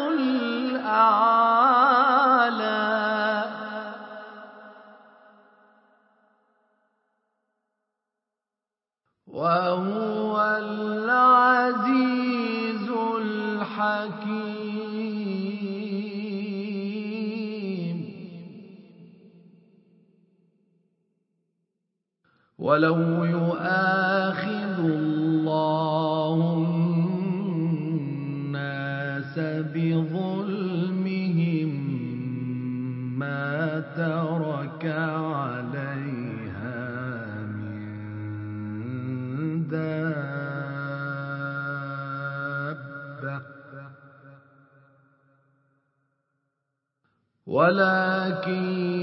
الأعلى وهو العزيز الحكيم ولو يؤاخذ الله الناس بظلمهم ما ترك عليها من دابة ولكن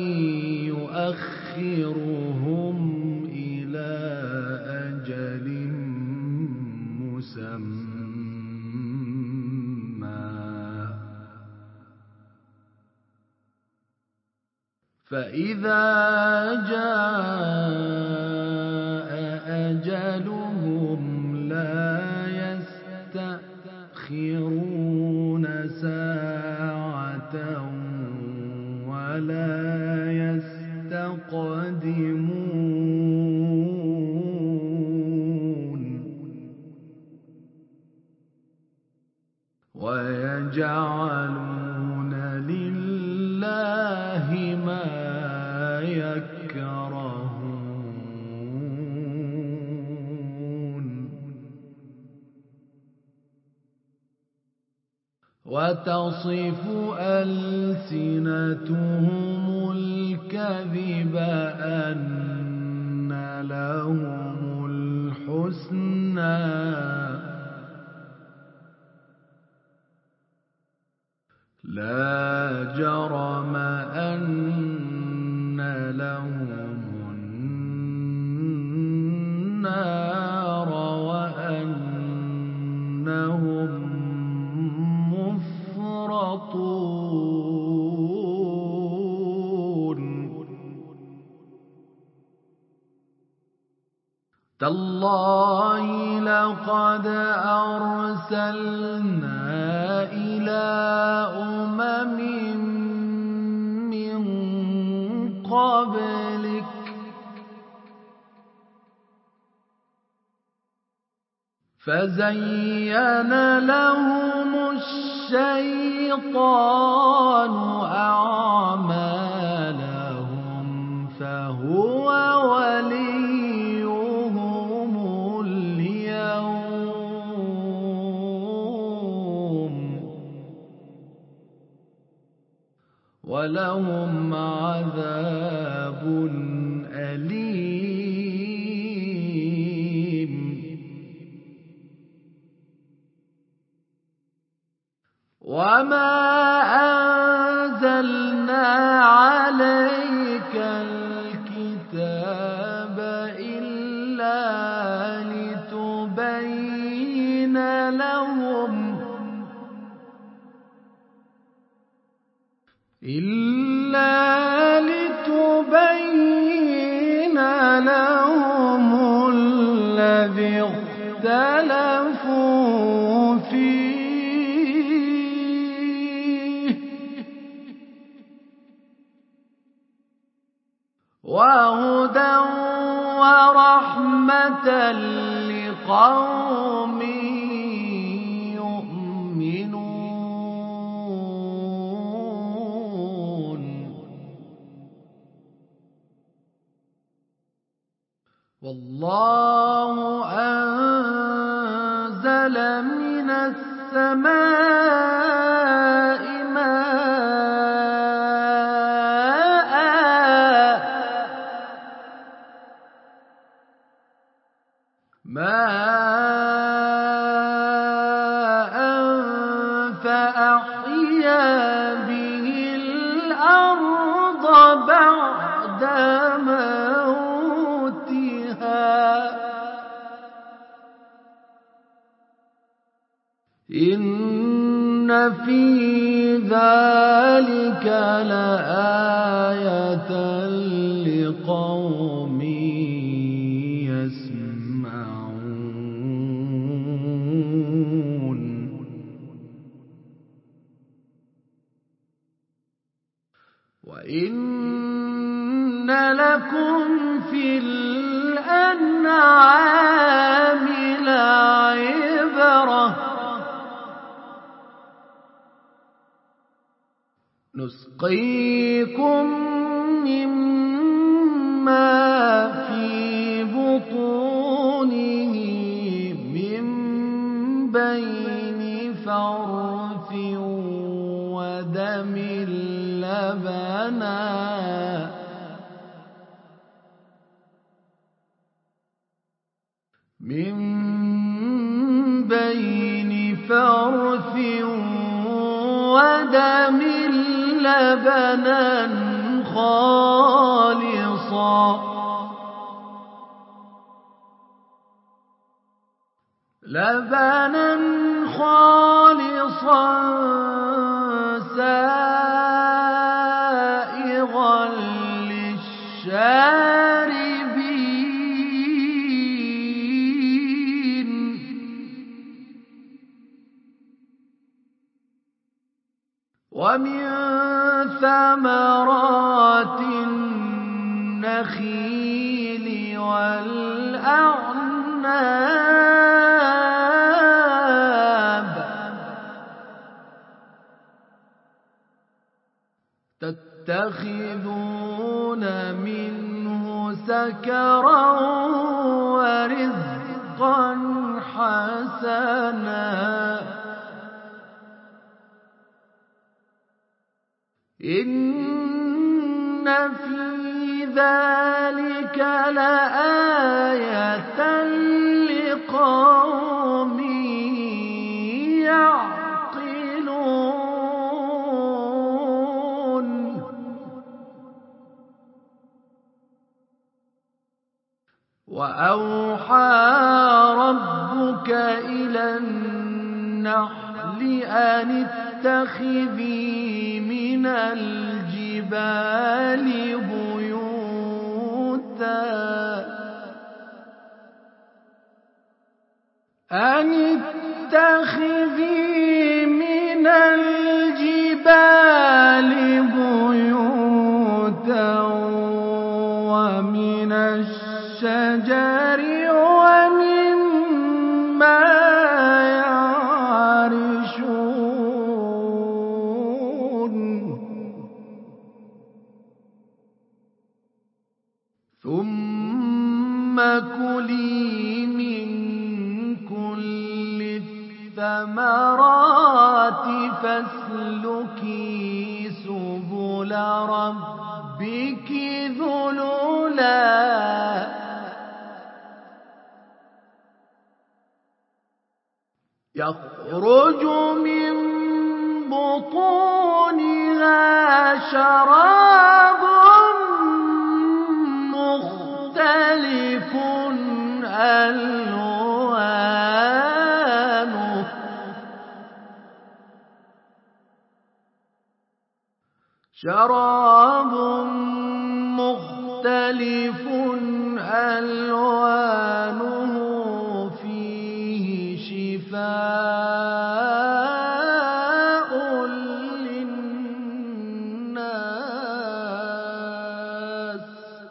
يؤخرهم إلى أجل مسمى فإذا جاء أجلهم لا يستأخرون ساعة ولا يستقدمون ويجعلون لله ما يكرهون وتصف ألسنتهم الكذب أن لهم الحسنى لا جرم أن لهم النار وأنهم مفرطون تالله وَلَقَدْ أَرْسَلْنَا إِلَى أُمَمٍ مِّن قَبْلِكَ فَزَيَّنَ لَهُمُ الشَّيْطَانُ أَعْمَالَهُمْ فَهُوَ وَلِيُّهُمُ الْيَوْمَ وَلَهُمْ عَذَابٌ أَلِيمٌ. وَمَا أَنزَلْنَا عَلَيْكَ الْكِتَابَ إِلَّا لِتُبَيِّنَ لَهُمُ الَّذِي اخْتَلَفُوا فِيهِ وَهُدًى وَرَحْمَةً لِقَوْمٍ يُؤْمِنُونَ. وَاللَّهُ أَنزَلَ مِنَ السَّمَاءِ مَاءً فَأَحْيَا بِهِ الْأَرْضَ بَعْدَ مَوْتِهَا إِنَّ فِي ذَلِكَ لَآيَةً لِقَوْمٍ يَسْمَعُونَ. وَإِنَّ لَكُمْ فِي الْأَنْعَامِ لَعِبْرَةً نُسْقِيكُم مِّمَّا فِي بُطُونِهِ مِن بَيْنِ فَرْثٍ وَدَمٍ لَبَنًا خَالِصًا سَائِغًا لِّلشَّارِبِينَ وَمِن ثَمَرَاتِ النَّخِيلِ وَالْأَعْنَابِ تَتَّخِذُونَ مِنْهُ سَكَرًا وَرِزْقًا حَسَنًا إِنَّ فِي ذَلِكَ لَآيَةً لِقَوْمٍ يَعْقِلُونَ. وَأَوْحَىٰ رَبُّكَ إِلَى النَّحْلِ أَنِ اتَّخِذِي مِنَ الْجِبَالِ بُيُوتًا أن اتخذي من الجبال بيوتا ومن الشجر ومما يعرشون ثم كلي من كل الثمرات فاسلكي سبل ربك ذللا يخرج من بطونها شراب مختلف ألوانه شراب مختلف ألوانه فيه شفاء للناس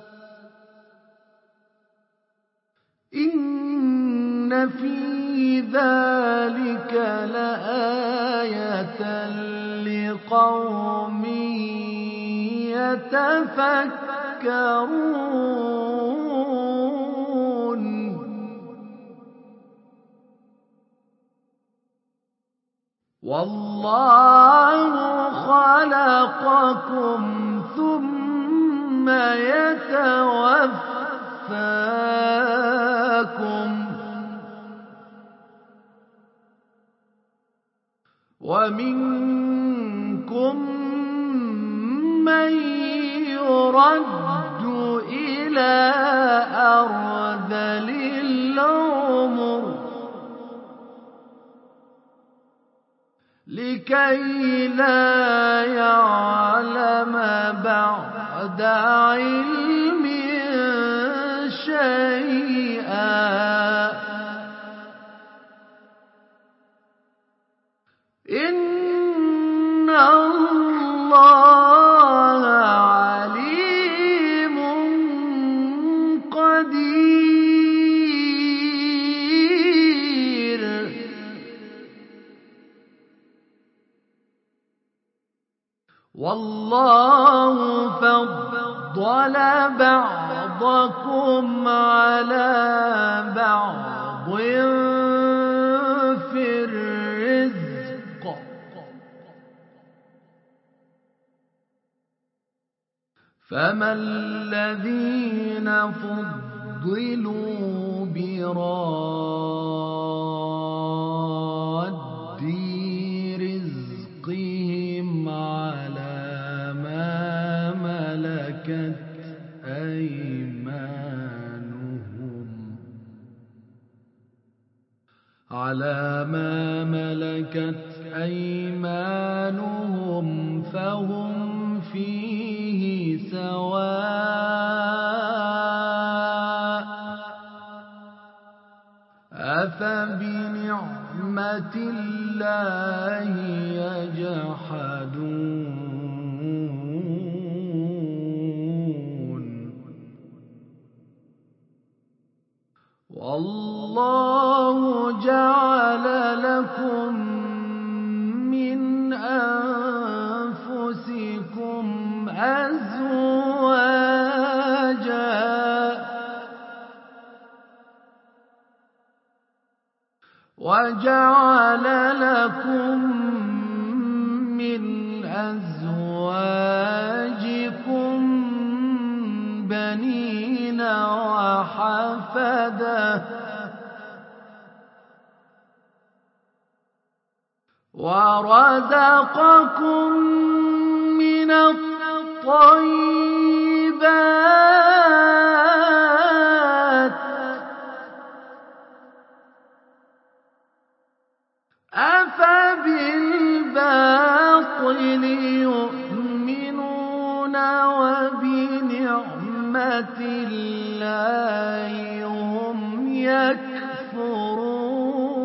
إن في ذلك لآية لقوم يتفكرون والله خلقكم ثم يتوفاكم ومنكم من يرد إلى أرذل العمر لكي لا يعلم بعد علم شيئا إن الله عليم قدير والله فضل بعضكم على بعض في الرزق فما الذين فضلوا براد رزقهم على ما ملكت أيمانهم فهم فيه سواء أفبنعمة الله يجحدون والله جعل لكم من أنفسكم أزواجا وجعل لكم من أزواجكم بنين وحفدة ورزقكم من الطيبات أفبالباطل يؤمنون وبنعمة الله هم يكفرون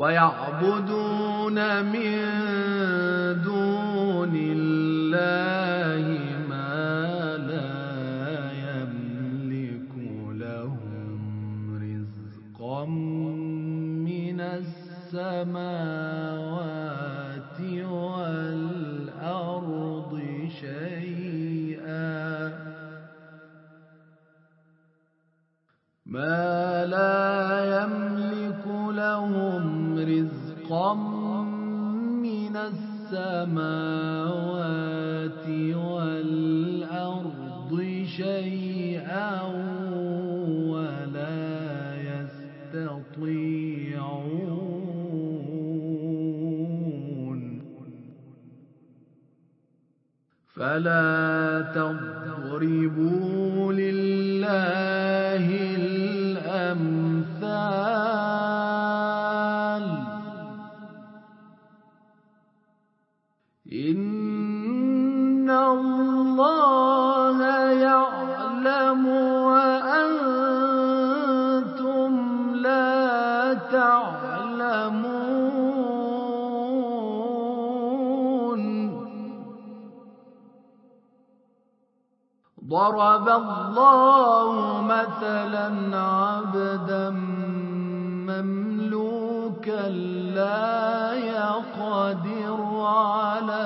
ويعبدون من دون الله ما لا يملك لهم رزقا من السماوات والأرض شيئا، ما لا يملك لهم رزقا من السماوات والأرض شيئا ولا يستطيعون. فلا تضربوا لله الأمثال، إن الله يعلم وأنتم لا تعلمون. ضرب الله مثلا عبدا مملوكا لا يقدر على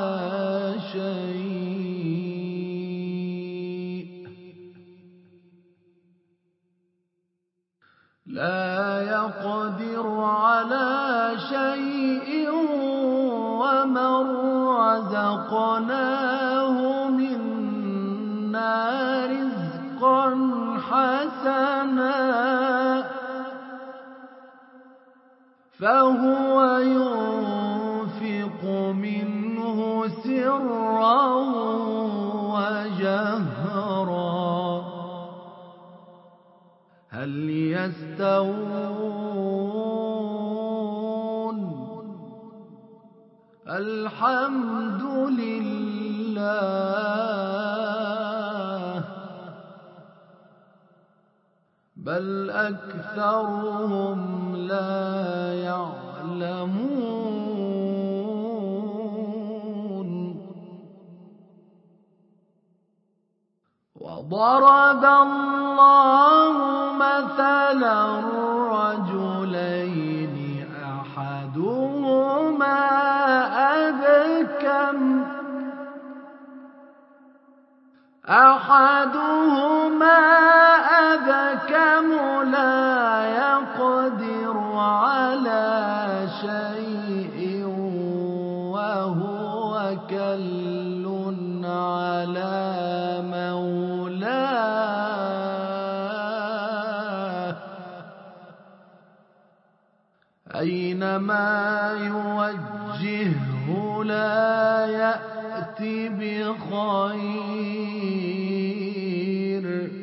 شيء ومن رزقناه منا رزقا حسنا فهو ينفق منه سرا وجهرا هل يستوون؟ الحمد لله، بل أكثرهم لا يعلمون. وضرب الله مثلا رجلين أحدهما أبكم لا يقدر على شيء وهو كل على مولاه أينما يوجهه لا يأتي بخير.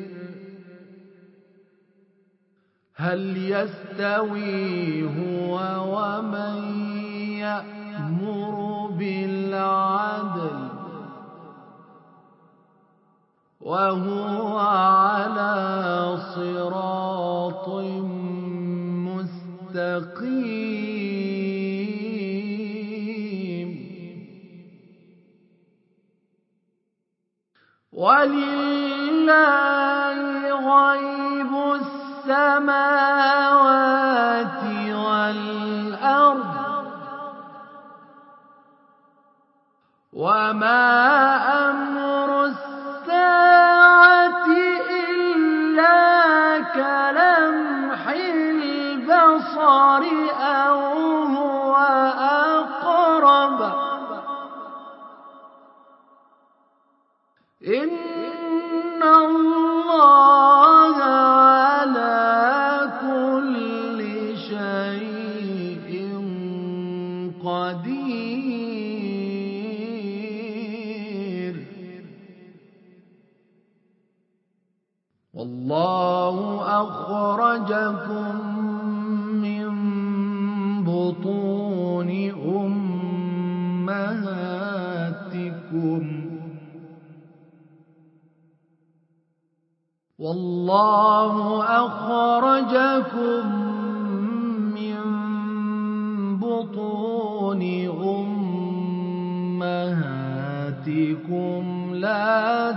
هل يستوي هو ومن يأمر بالعدل وهو على صراط مستقيم؟ ولله غيب السماوات والأرض وما أمر الساعة إلا كلمح البصر أو هو أقرب إن الله على كل شيء قدير. والله أخرجكم من بطون أمهاتكم والله أخرجكم من بطون أمهاتكم لا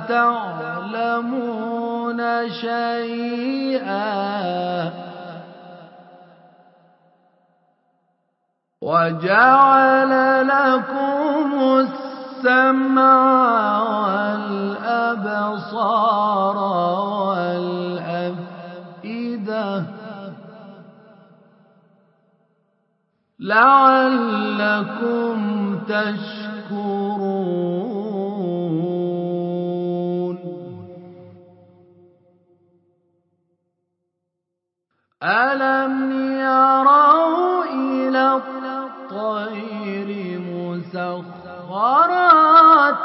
تعلمون شيئا وجعل لكم السمع والأبصار والأفئدة لعلكم تشكرون ألم يروا إلى الطير مسخرات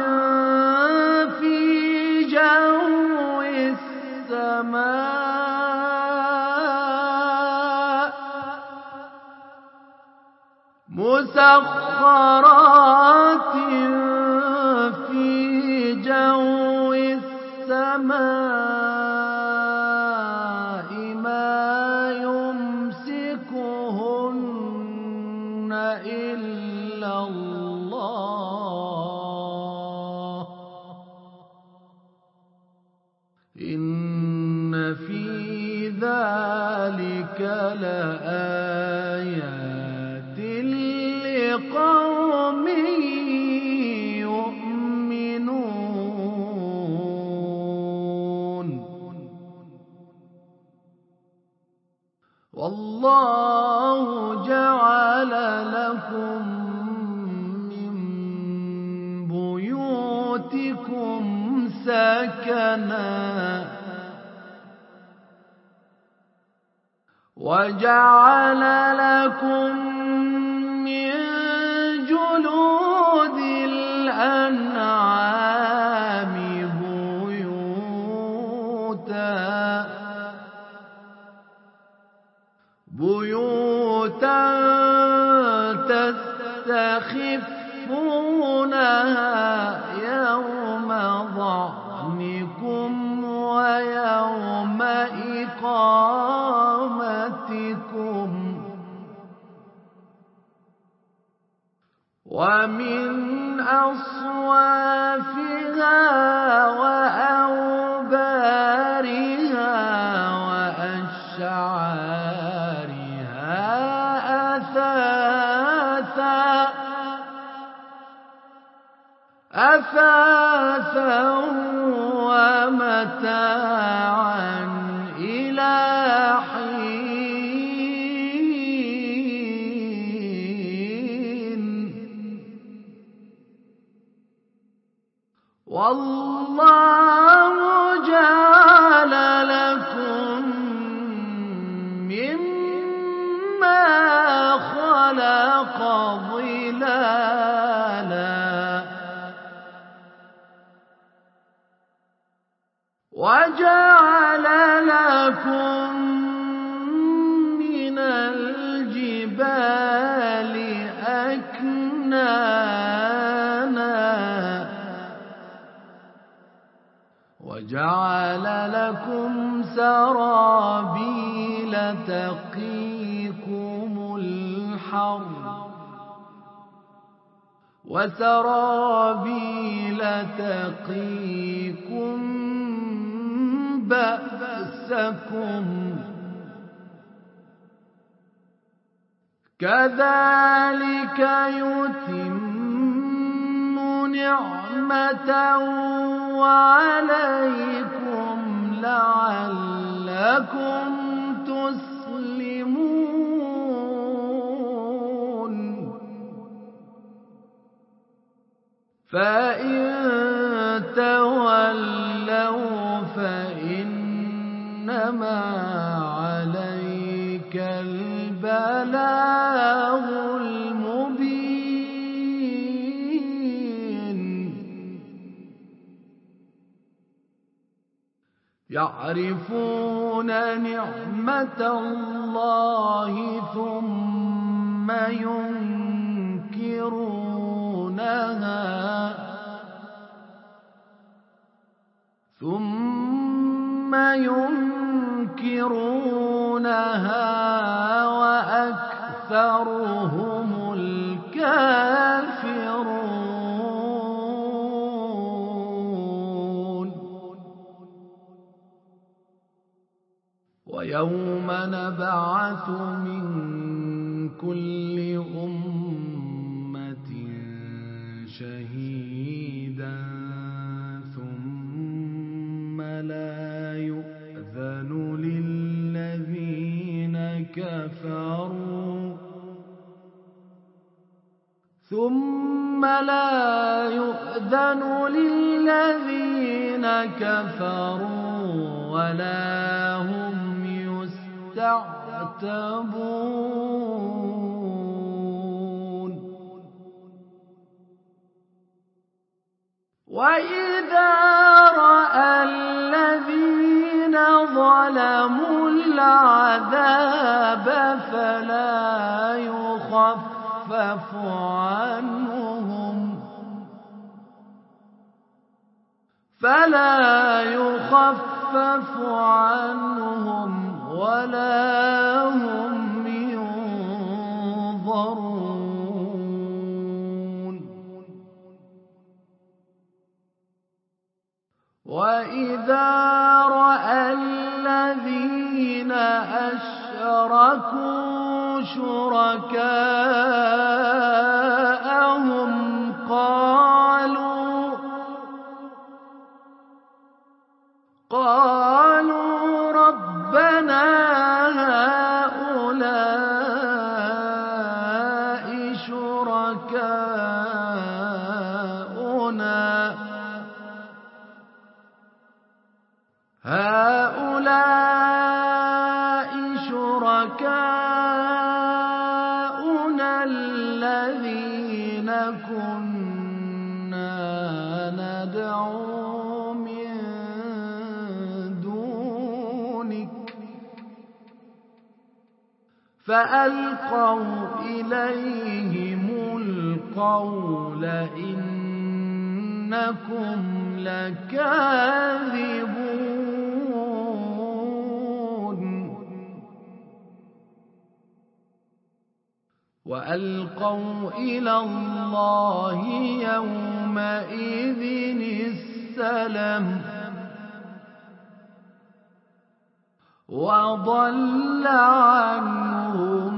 في جو السماء مسخرات في جو السماء ما يمسكهن إلا الله إن في ذلك لآيات لقوم يؤمنون والله جعل لكم من بيوتكم سكنا وجعل لكم من جلود الأنعام بيوتا تستخفونها يوم ظعنكم ويوم إقامتكم ومن أصوافها وأوبارها وأشعارها أثاثا ومتاعا إلى حين والله جعل لكم مما خلق ظلالا وجعل لكم من الجبال أكنانا وجعل لكم سرابيل تقيكم الحر وسرابيل تقيكم بأسكم كذلك يتم نعمته عليكم لعلكم تسلمون فإن تولوا فإنما عليك البلاغ المبين يعرفون نعمة الله ثم ينكرونها وأكثرهم وأكثرهم الكافرون. ويوم نبعث من كل أمة شهيدا ثم لا يؤذن للذين كفروا ولا هم يستعتبون. وإذا رأى الذين ظلموا العذاب فلا يخفف عنهم ولا هم ينظرون. وإذا رأى الذين أشركوا شركاءهم قالوا ربنا هؤلاء شركاؤنا الذين كنا ندعو من دونك. فألقوا إليهم القول إنكم لكاذبون. وألقوا إلى الله يومئذ السلم وضل عنهم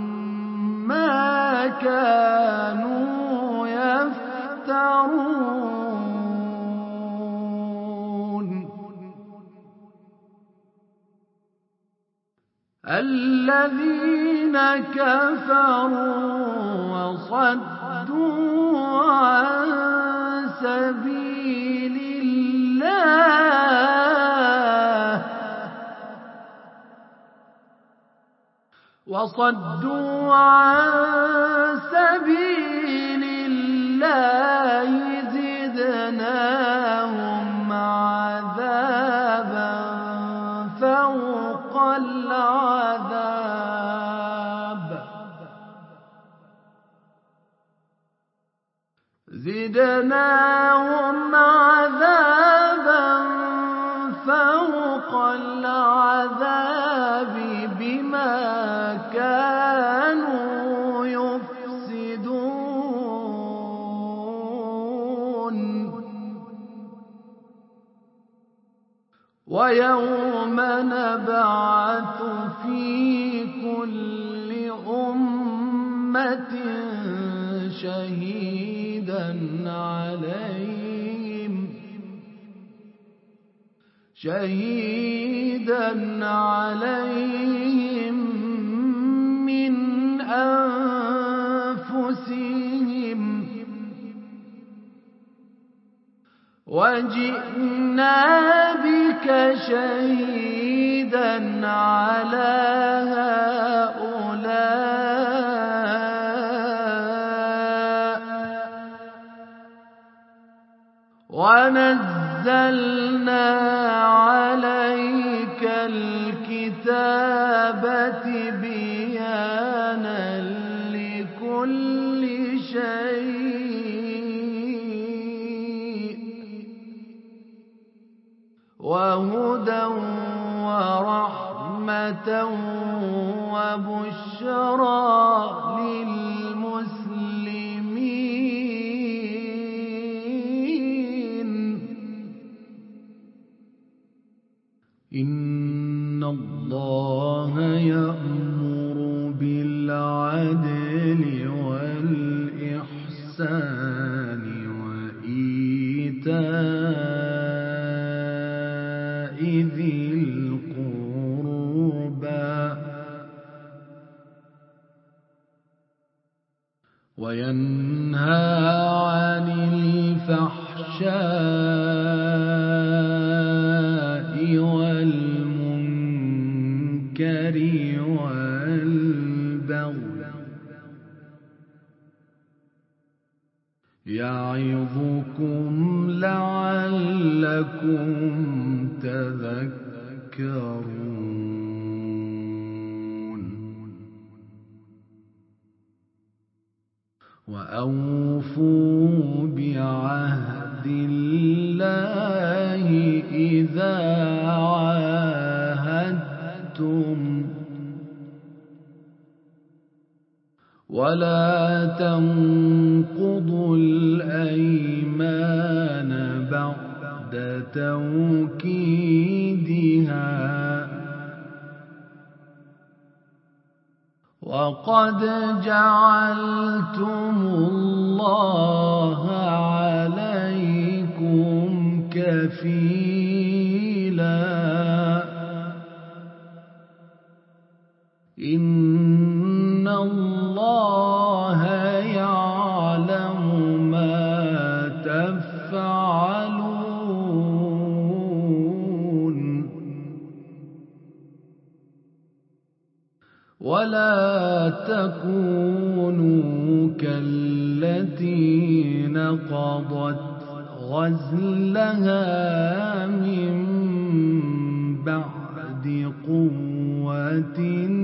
ما كانوا يفترون. الذين كفروا وصدوا عن سبيل الله زدناهم عذابا فوق العذاب بما كانوا يفسدون. ويوم نبعث في كل أمة شهيدا عليهم من أنفسهم وجئنا بك شهيدا على هؤلاء ونزلنا عليك الكتاب بيانا لكل شيء وهدى ورحمة وبشرى للمسلمين. إن الله يأمر بالعدل والإحسان وإيتاء ذي القربى وينهى عن الفحشاء والمنكر والبغي يعظكم لعلكم تذكرون. وأوفوا بعهد الله إذا عاهدتم ولا تنقضوا الأيمان بعد توكيدها وقد جعلتم الله عليكم كفيلا إن الله يعلم ما تفعلون. ولا تكونوا كالتي نقضت غزلها من بعد قوة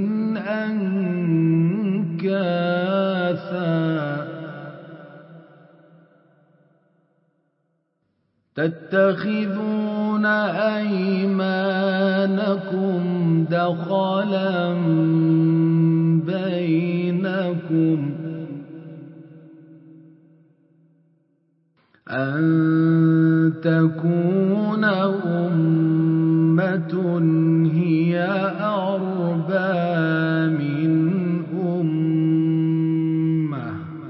أنكاثا تتخذون أيمانكم دخلا بينكم أن تكون أمة هي أربى من أمة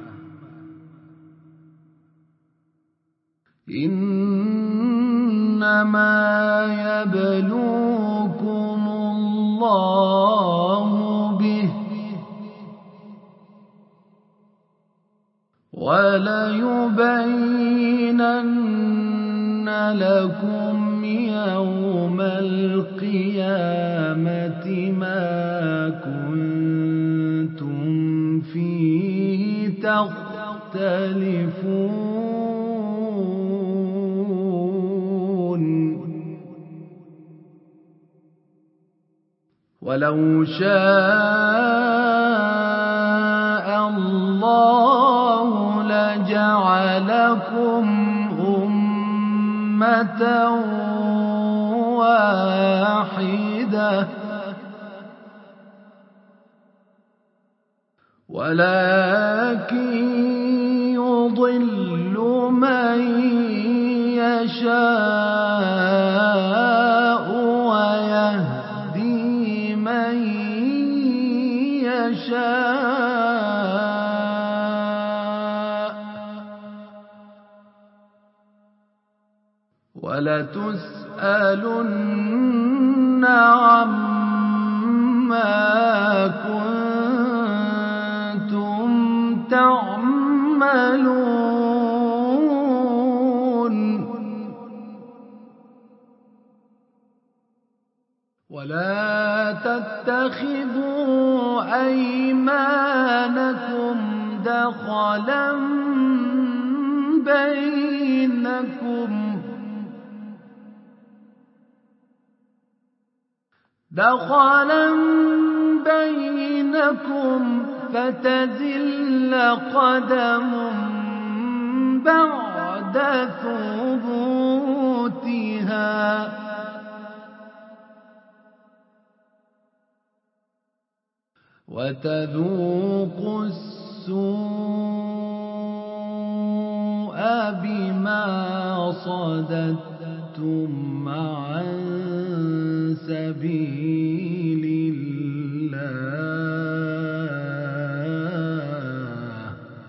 إنما يبلوكم الله به وليبينن لكم يوم القيامة ما كنتم فيه تختلفون. ولو شاء الله لجعلكم أمة واحدة ولكن يضل من يشاء ويهدي من يشاء ولتسألن عما كنتم تعملون. ولا تتخذوا أيمانكم دخلا بينكم فتزل قدم بعد ثبوتها وتذوقوا السوء بما صددتم عن سبيل الله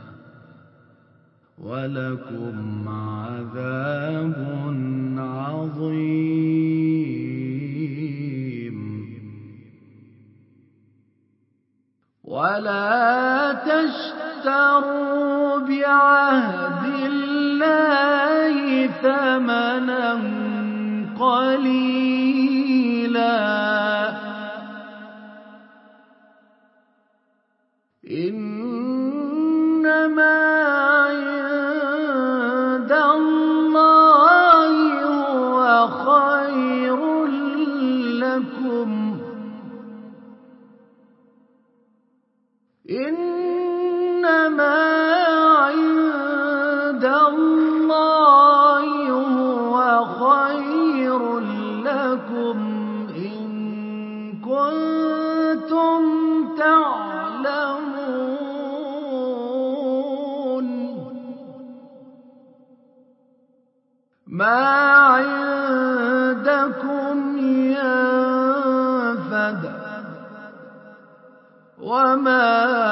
ولكم عذاب عظيم. ولا تشتروا بعهد الله ثمنا قليلا إنما عند الله هو خير لكم إنما عند الله هو خير لكم إن كنتم تعلمون. ما عندكم ينفد وما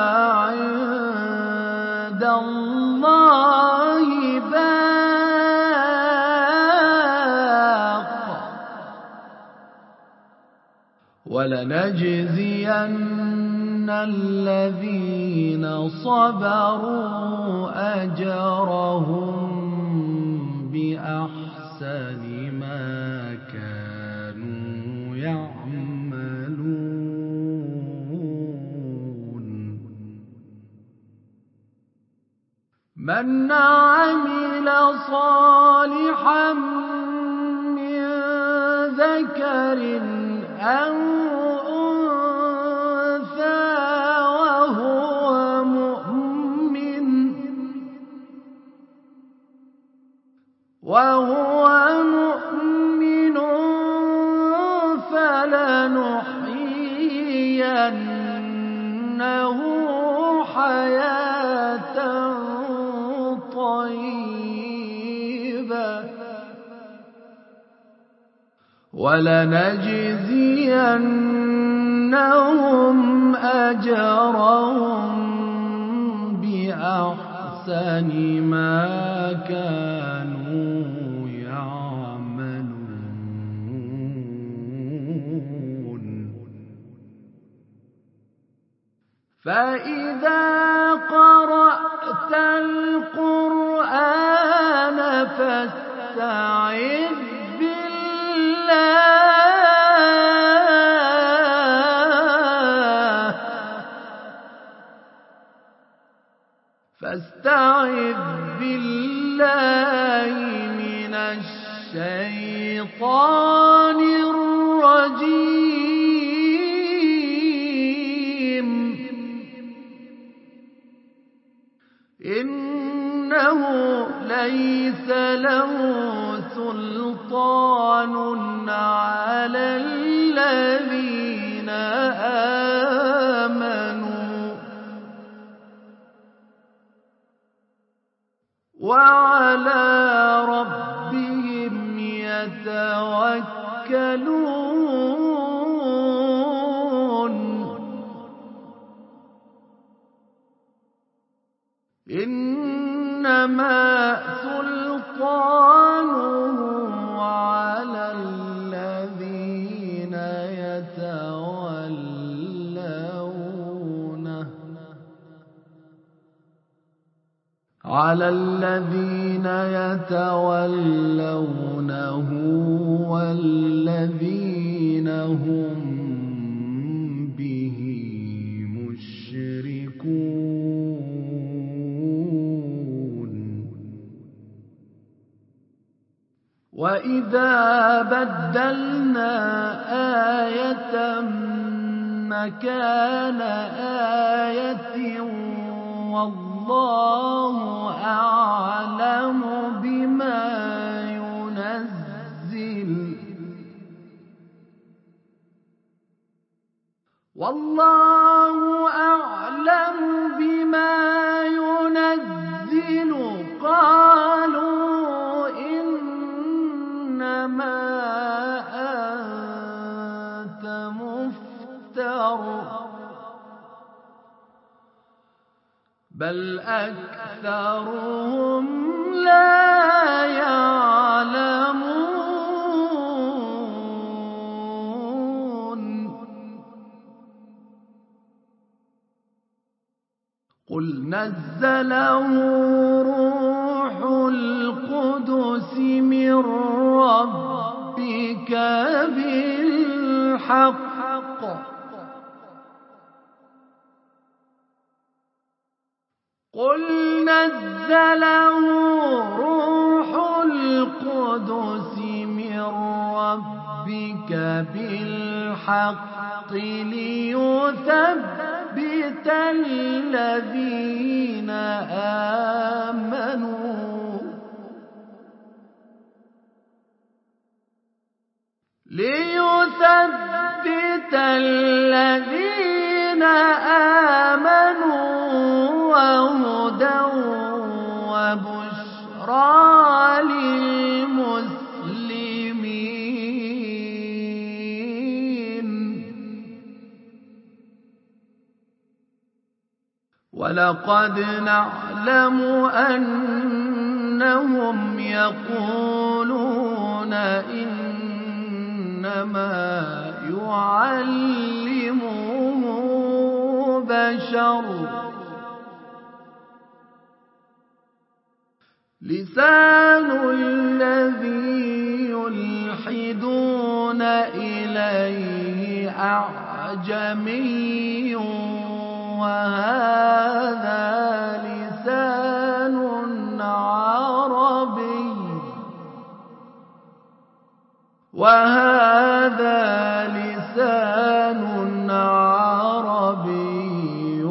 عند الله باق ولنجزين الذين صبروا أجرهم بأحسن ما كانوا يعملون. من عمل صالحا من ذكر أو أنثى وهو مؤمن فلنحيينه حياة طيبة ولنجزينهم أجرهم بأحسن ما كانوا يعملون. فإذا قرأت القرآن فاستعذ بالله من الشيطان الرجيم. إنه ليس له سلطان على الذين آمنوا وعلى ربهم يتوكلون. إنما سلطانه على الذين يتولونه والذين هم به مشركون. وإذا بدلنا آية مكان آية والله أعلم بما ينزل والله أعلم بما ينزل. قالوا إنما أنت مفتر بل أكثرهم لا يعلمون. قل نزله روح القدس من ربك بالحق قل نزله روح القدس من ربك بالحق ليثبت الذين آمنوا وهدى وبشرى للمسلمين. ولقد نعلم أنهم يقولون إنما يعلمه بشر لسان الذي يلحدون إليه أعجمي وهذا لسان عربي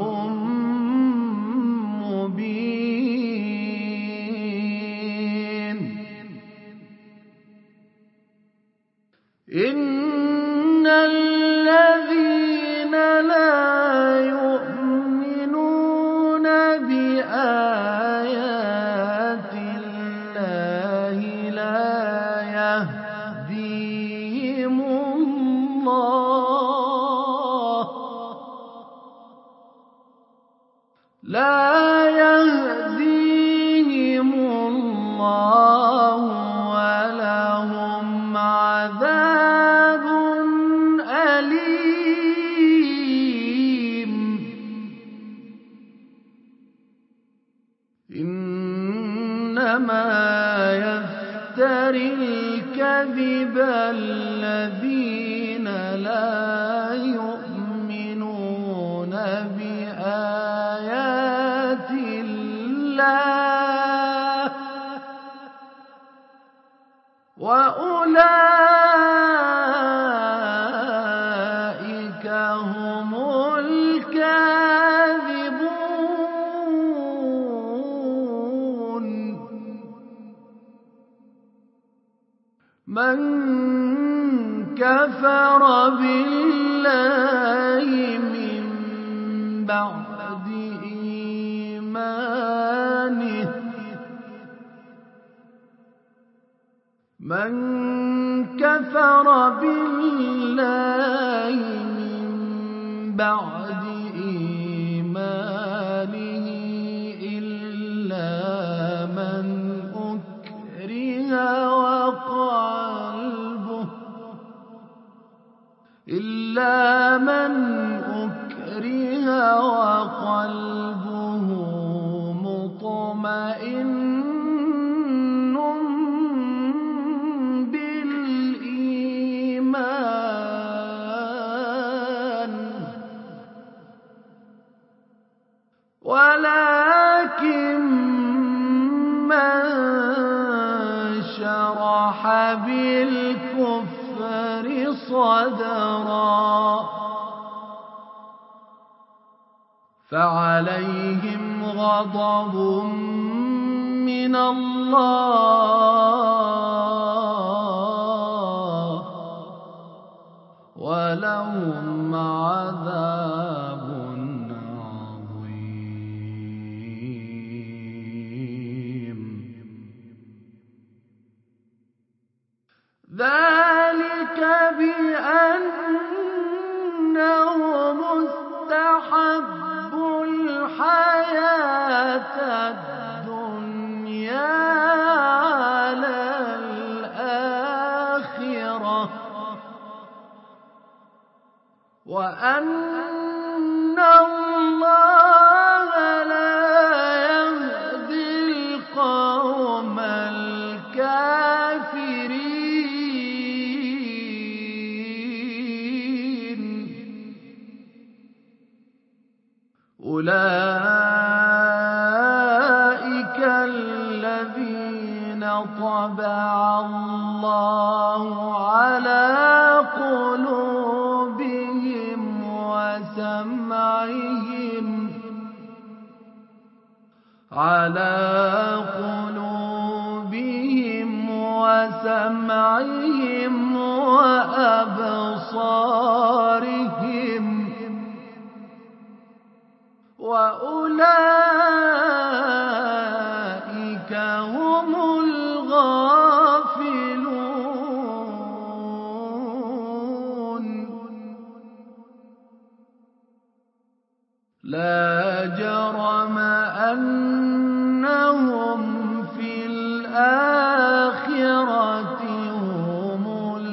مبين. إن الذين لا يؤمنون بآيات الله لا يهديهم الله ولهم عذاب أليم. إنما يفتري الكذب الذين لا يؤمنون بآيات الله وأولئك هم الكاذبون. من كفر بالله من بعد إيمانه إلا من أكره وقلبه مطمئن بالإيمان ولكن من شرح بالكفر صدرا فعليهم غضب من الله ولهم لهم عذاب عظيم. ذلك بأنهم استحبوا الحياة الدنيا على الآخرة وأن الله لا يهدي القوم الكافرين. أولئك الذين طبع الله على قلوبهم وسمعهم وأبصارهم، وأولئك هم الغافلون. لا جرم أنهم في الآخرة هم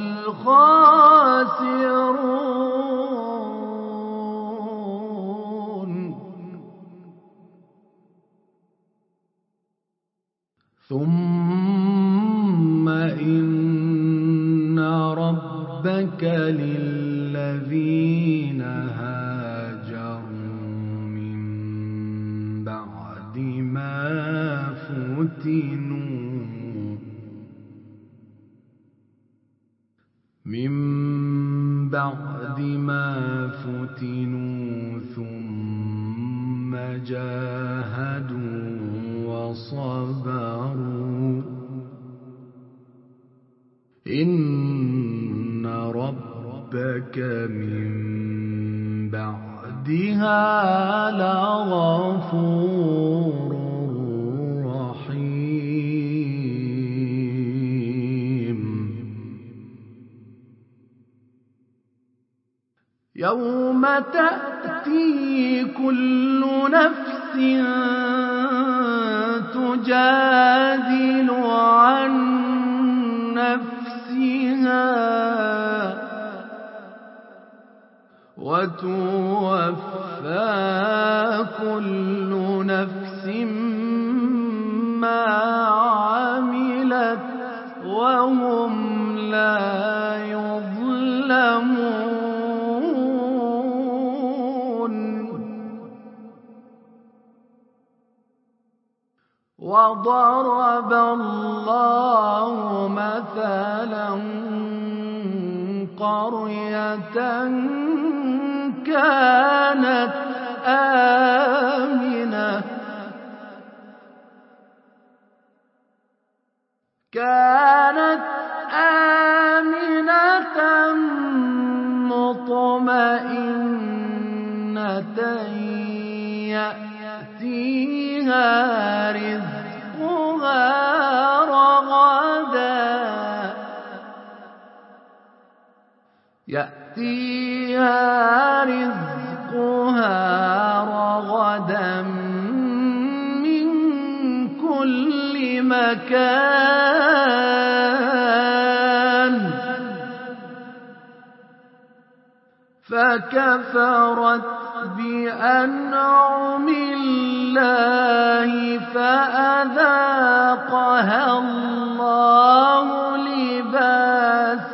الخاسرون. ثم إن ربك للذين هاجروا من بعد ما فتنوا ثم جاهدوا وصبروا إن ربك من بعدها لغفور رحيم. يوم تأتي كل نفس تجادل عن نفسها وتوفى كل نفس ما عملت وهم لا يظلمون. وضرب الله مثلا قرية كانت آمنة مطمئنة يأتيها رزقها رغدا من كل مكان فكفرت بأنعم الله فأذاقها الله لباس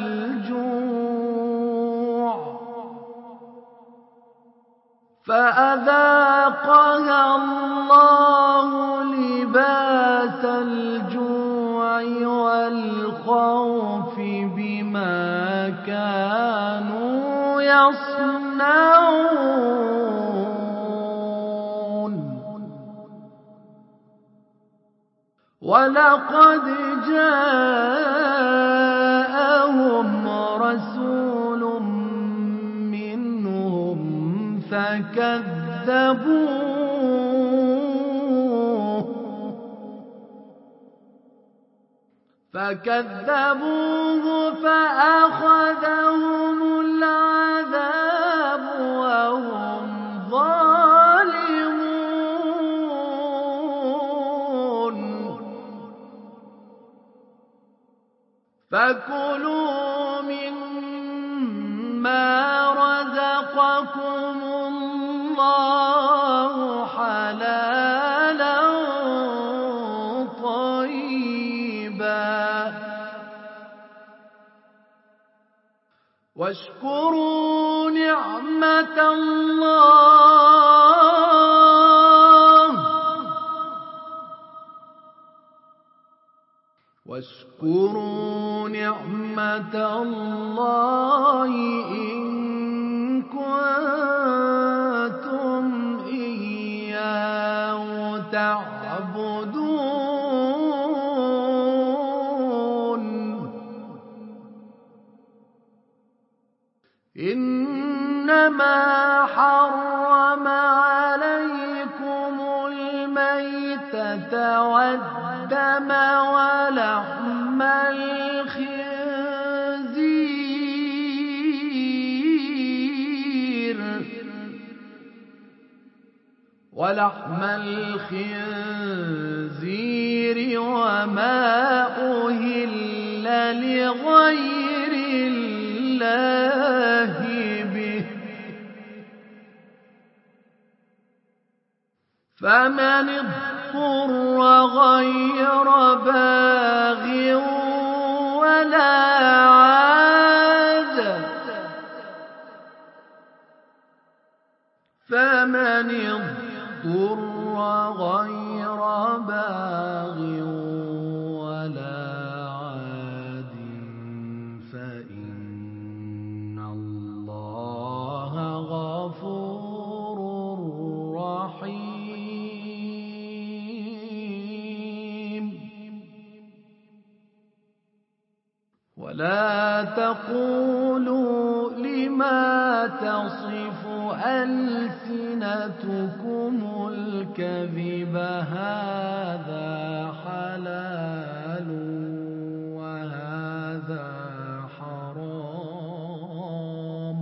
الجوع والخوف بما كانوا يصنعون. ولقد جاءهم رسول فكذبوه فأخذهم العذاب وهم ظالمون فكلوا مما رزقكم الله حلالا طيبا واشكروا نعمة الله إن كنتم إياه تعبدون إنما حرم عليكم الميتة والدم ولحم الخنزير وما أهل لغير الله به فمن اضطر غير باغ ولا عاد فإن الله غفور رحيم ولا تقولوا لما تصف ألسنتكم الكذب هذا حلال وهذا حرام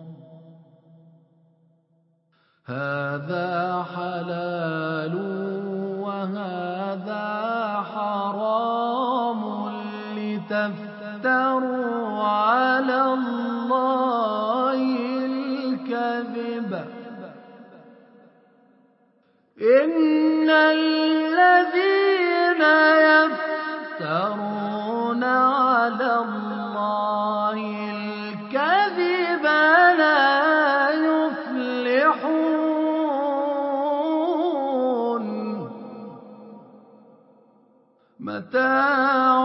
هذا حلال وهذا حرام لتفتروا على الله الكذب إن الذين يفترون على الله الكذب لا يفلحون متاع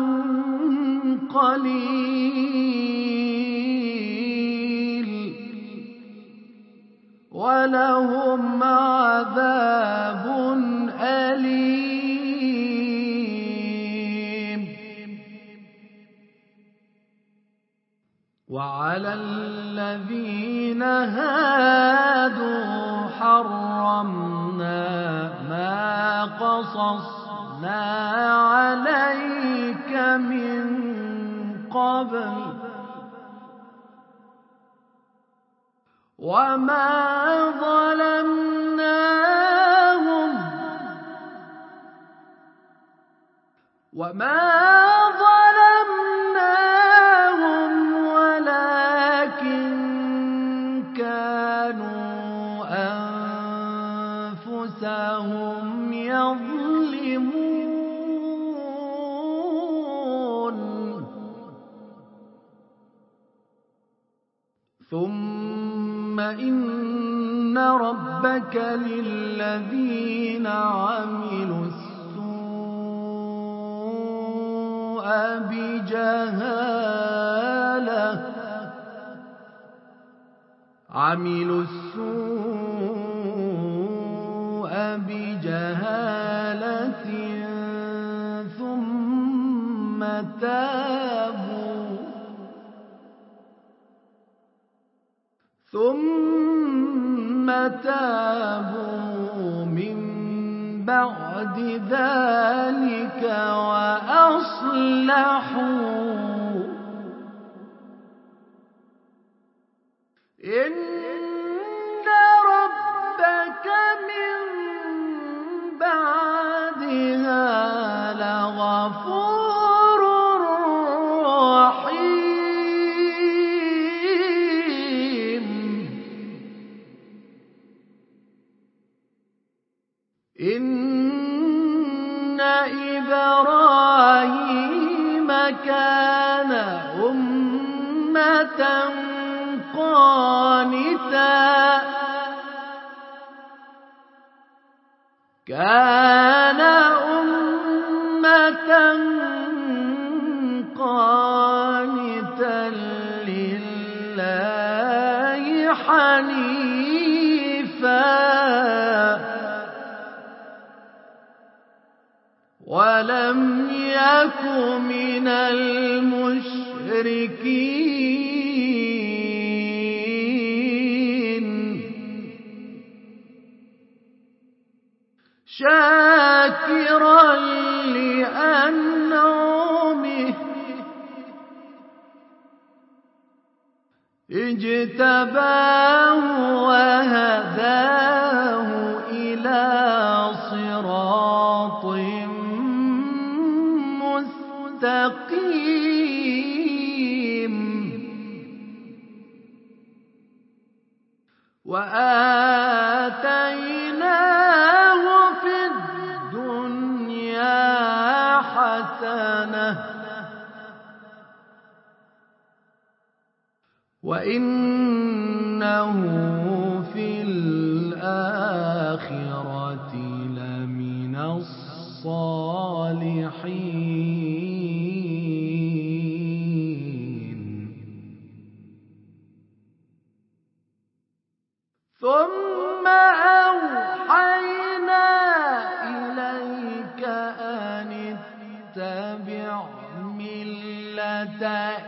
قليل ولهم عذاب أليم وعلى الذين هادوا حرمنا ما قصصنا عليك من قبل وما ظلمناهم ولكن كانوا أنفسهم يظلمون ثم إن ربك للذين عملوا السوء بجهالة ثم تابوا تابوا من بعد ذلك وأصلحوا إن ربك من بعدها لغفور رحيم إن إبراهيم كان أمة قانتا لله حنيفا ولم يك من المشركين شاكرا لأنعمه اجتباه وهداه إلى صراط مستقيم وآتيناه في الدنيا حسنة وإنه في الآخرة لمن الصالحين ثم أوحينا إليك أن اتبع ملة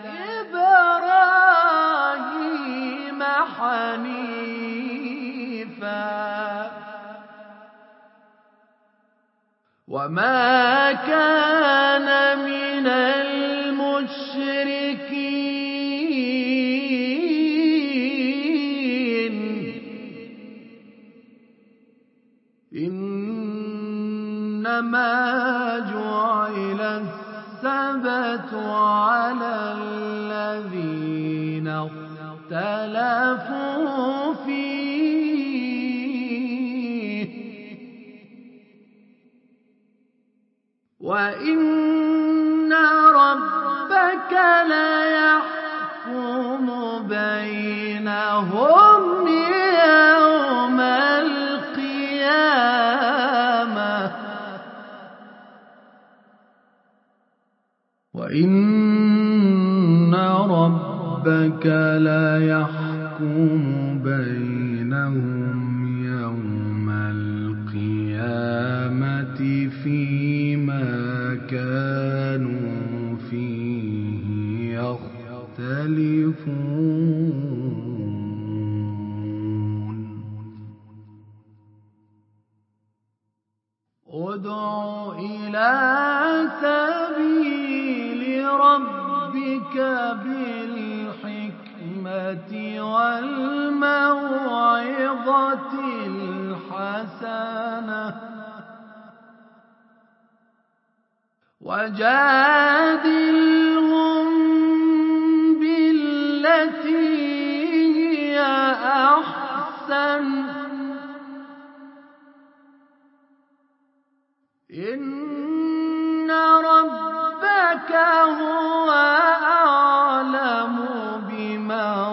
إبراهيم حنيفا وما كان من المشركين إنما جعل السبت على الذين اختلفوا فيه وإن ربك ليحكم بينهم يوم القيامة وإن ربك ليحكم بينهم يوم القيامة فيما كانوا فيه يختلفون ادع إلى سبيل ربك بالحكمة والموعظة الحسنة وجادلهم بالتي هي أحسن إن ربك هو أعلم بمن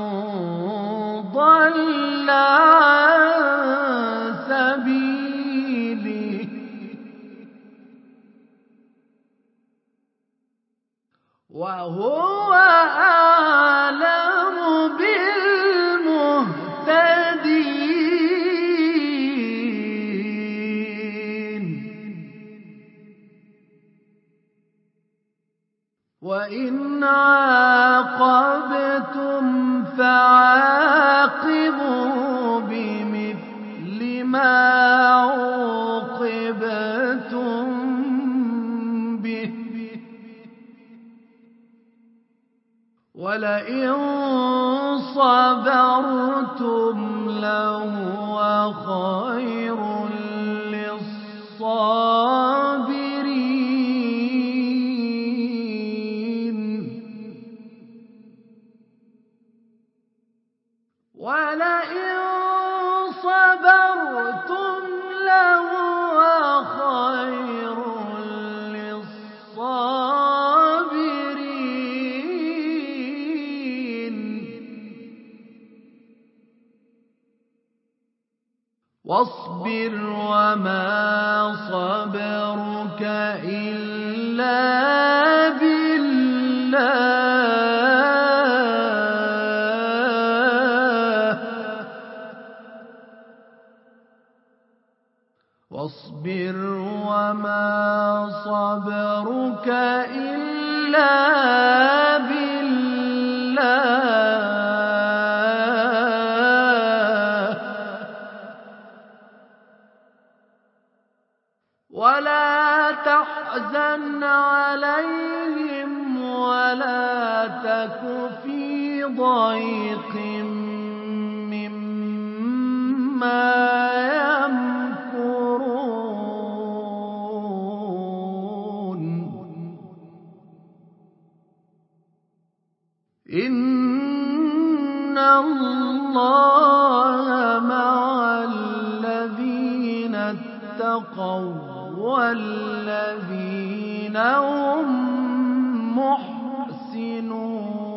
ضل عن سبيله وهو أعلم بالمهتدين وإن عاقبتم فعاقبوا بمثل بما عوقبتم به ولئن صبرتم لهو خير للصابرين ولئن صبرتم لهو خير للصابرين واصبر وما صبرك إلا بالله واصبر وما صبرك إلا بالله ولا تحزن عليهم ولا تك في ضيق مما يمكرون إن الله مع الذين اتقوا والذين هم محسنون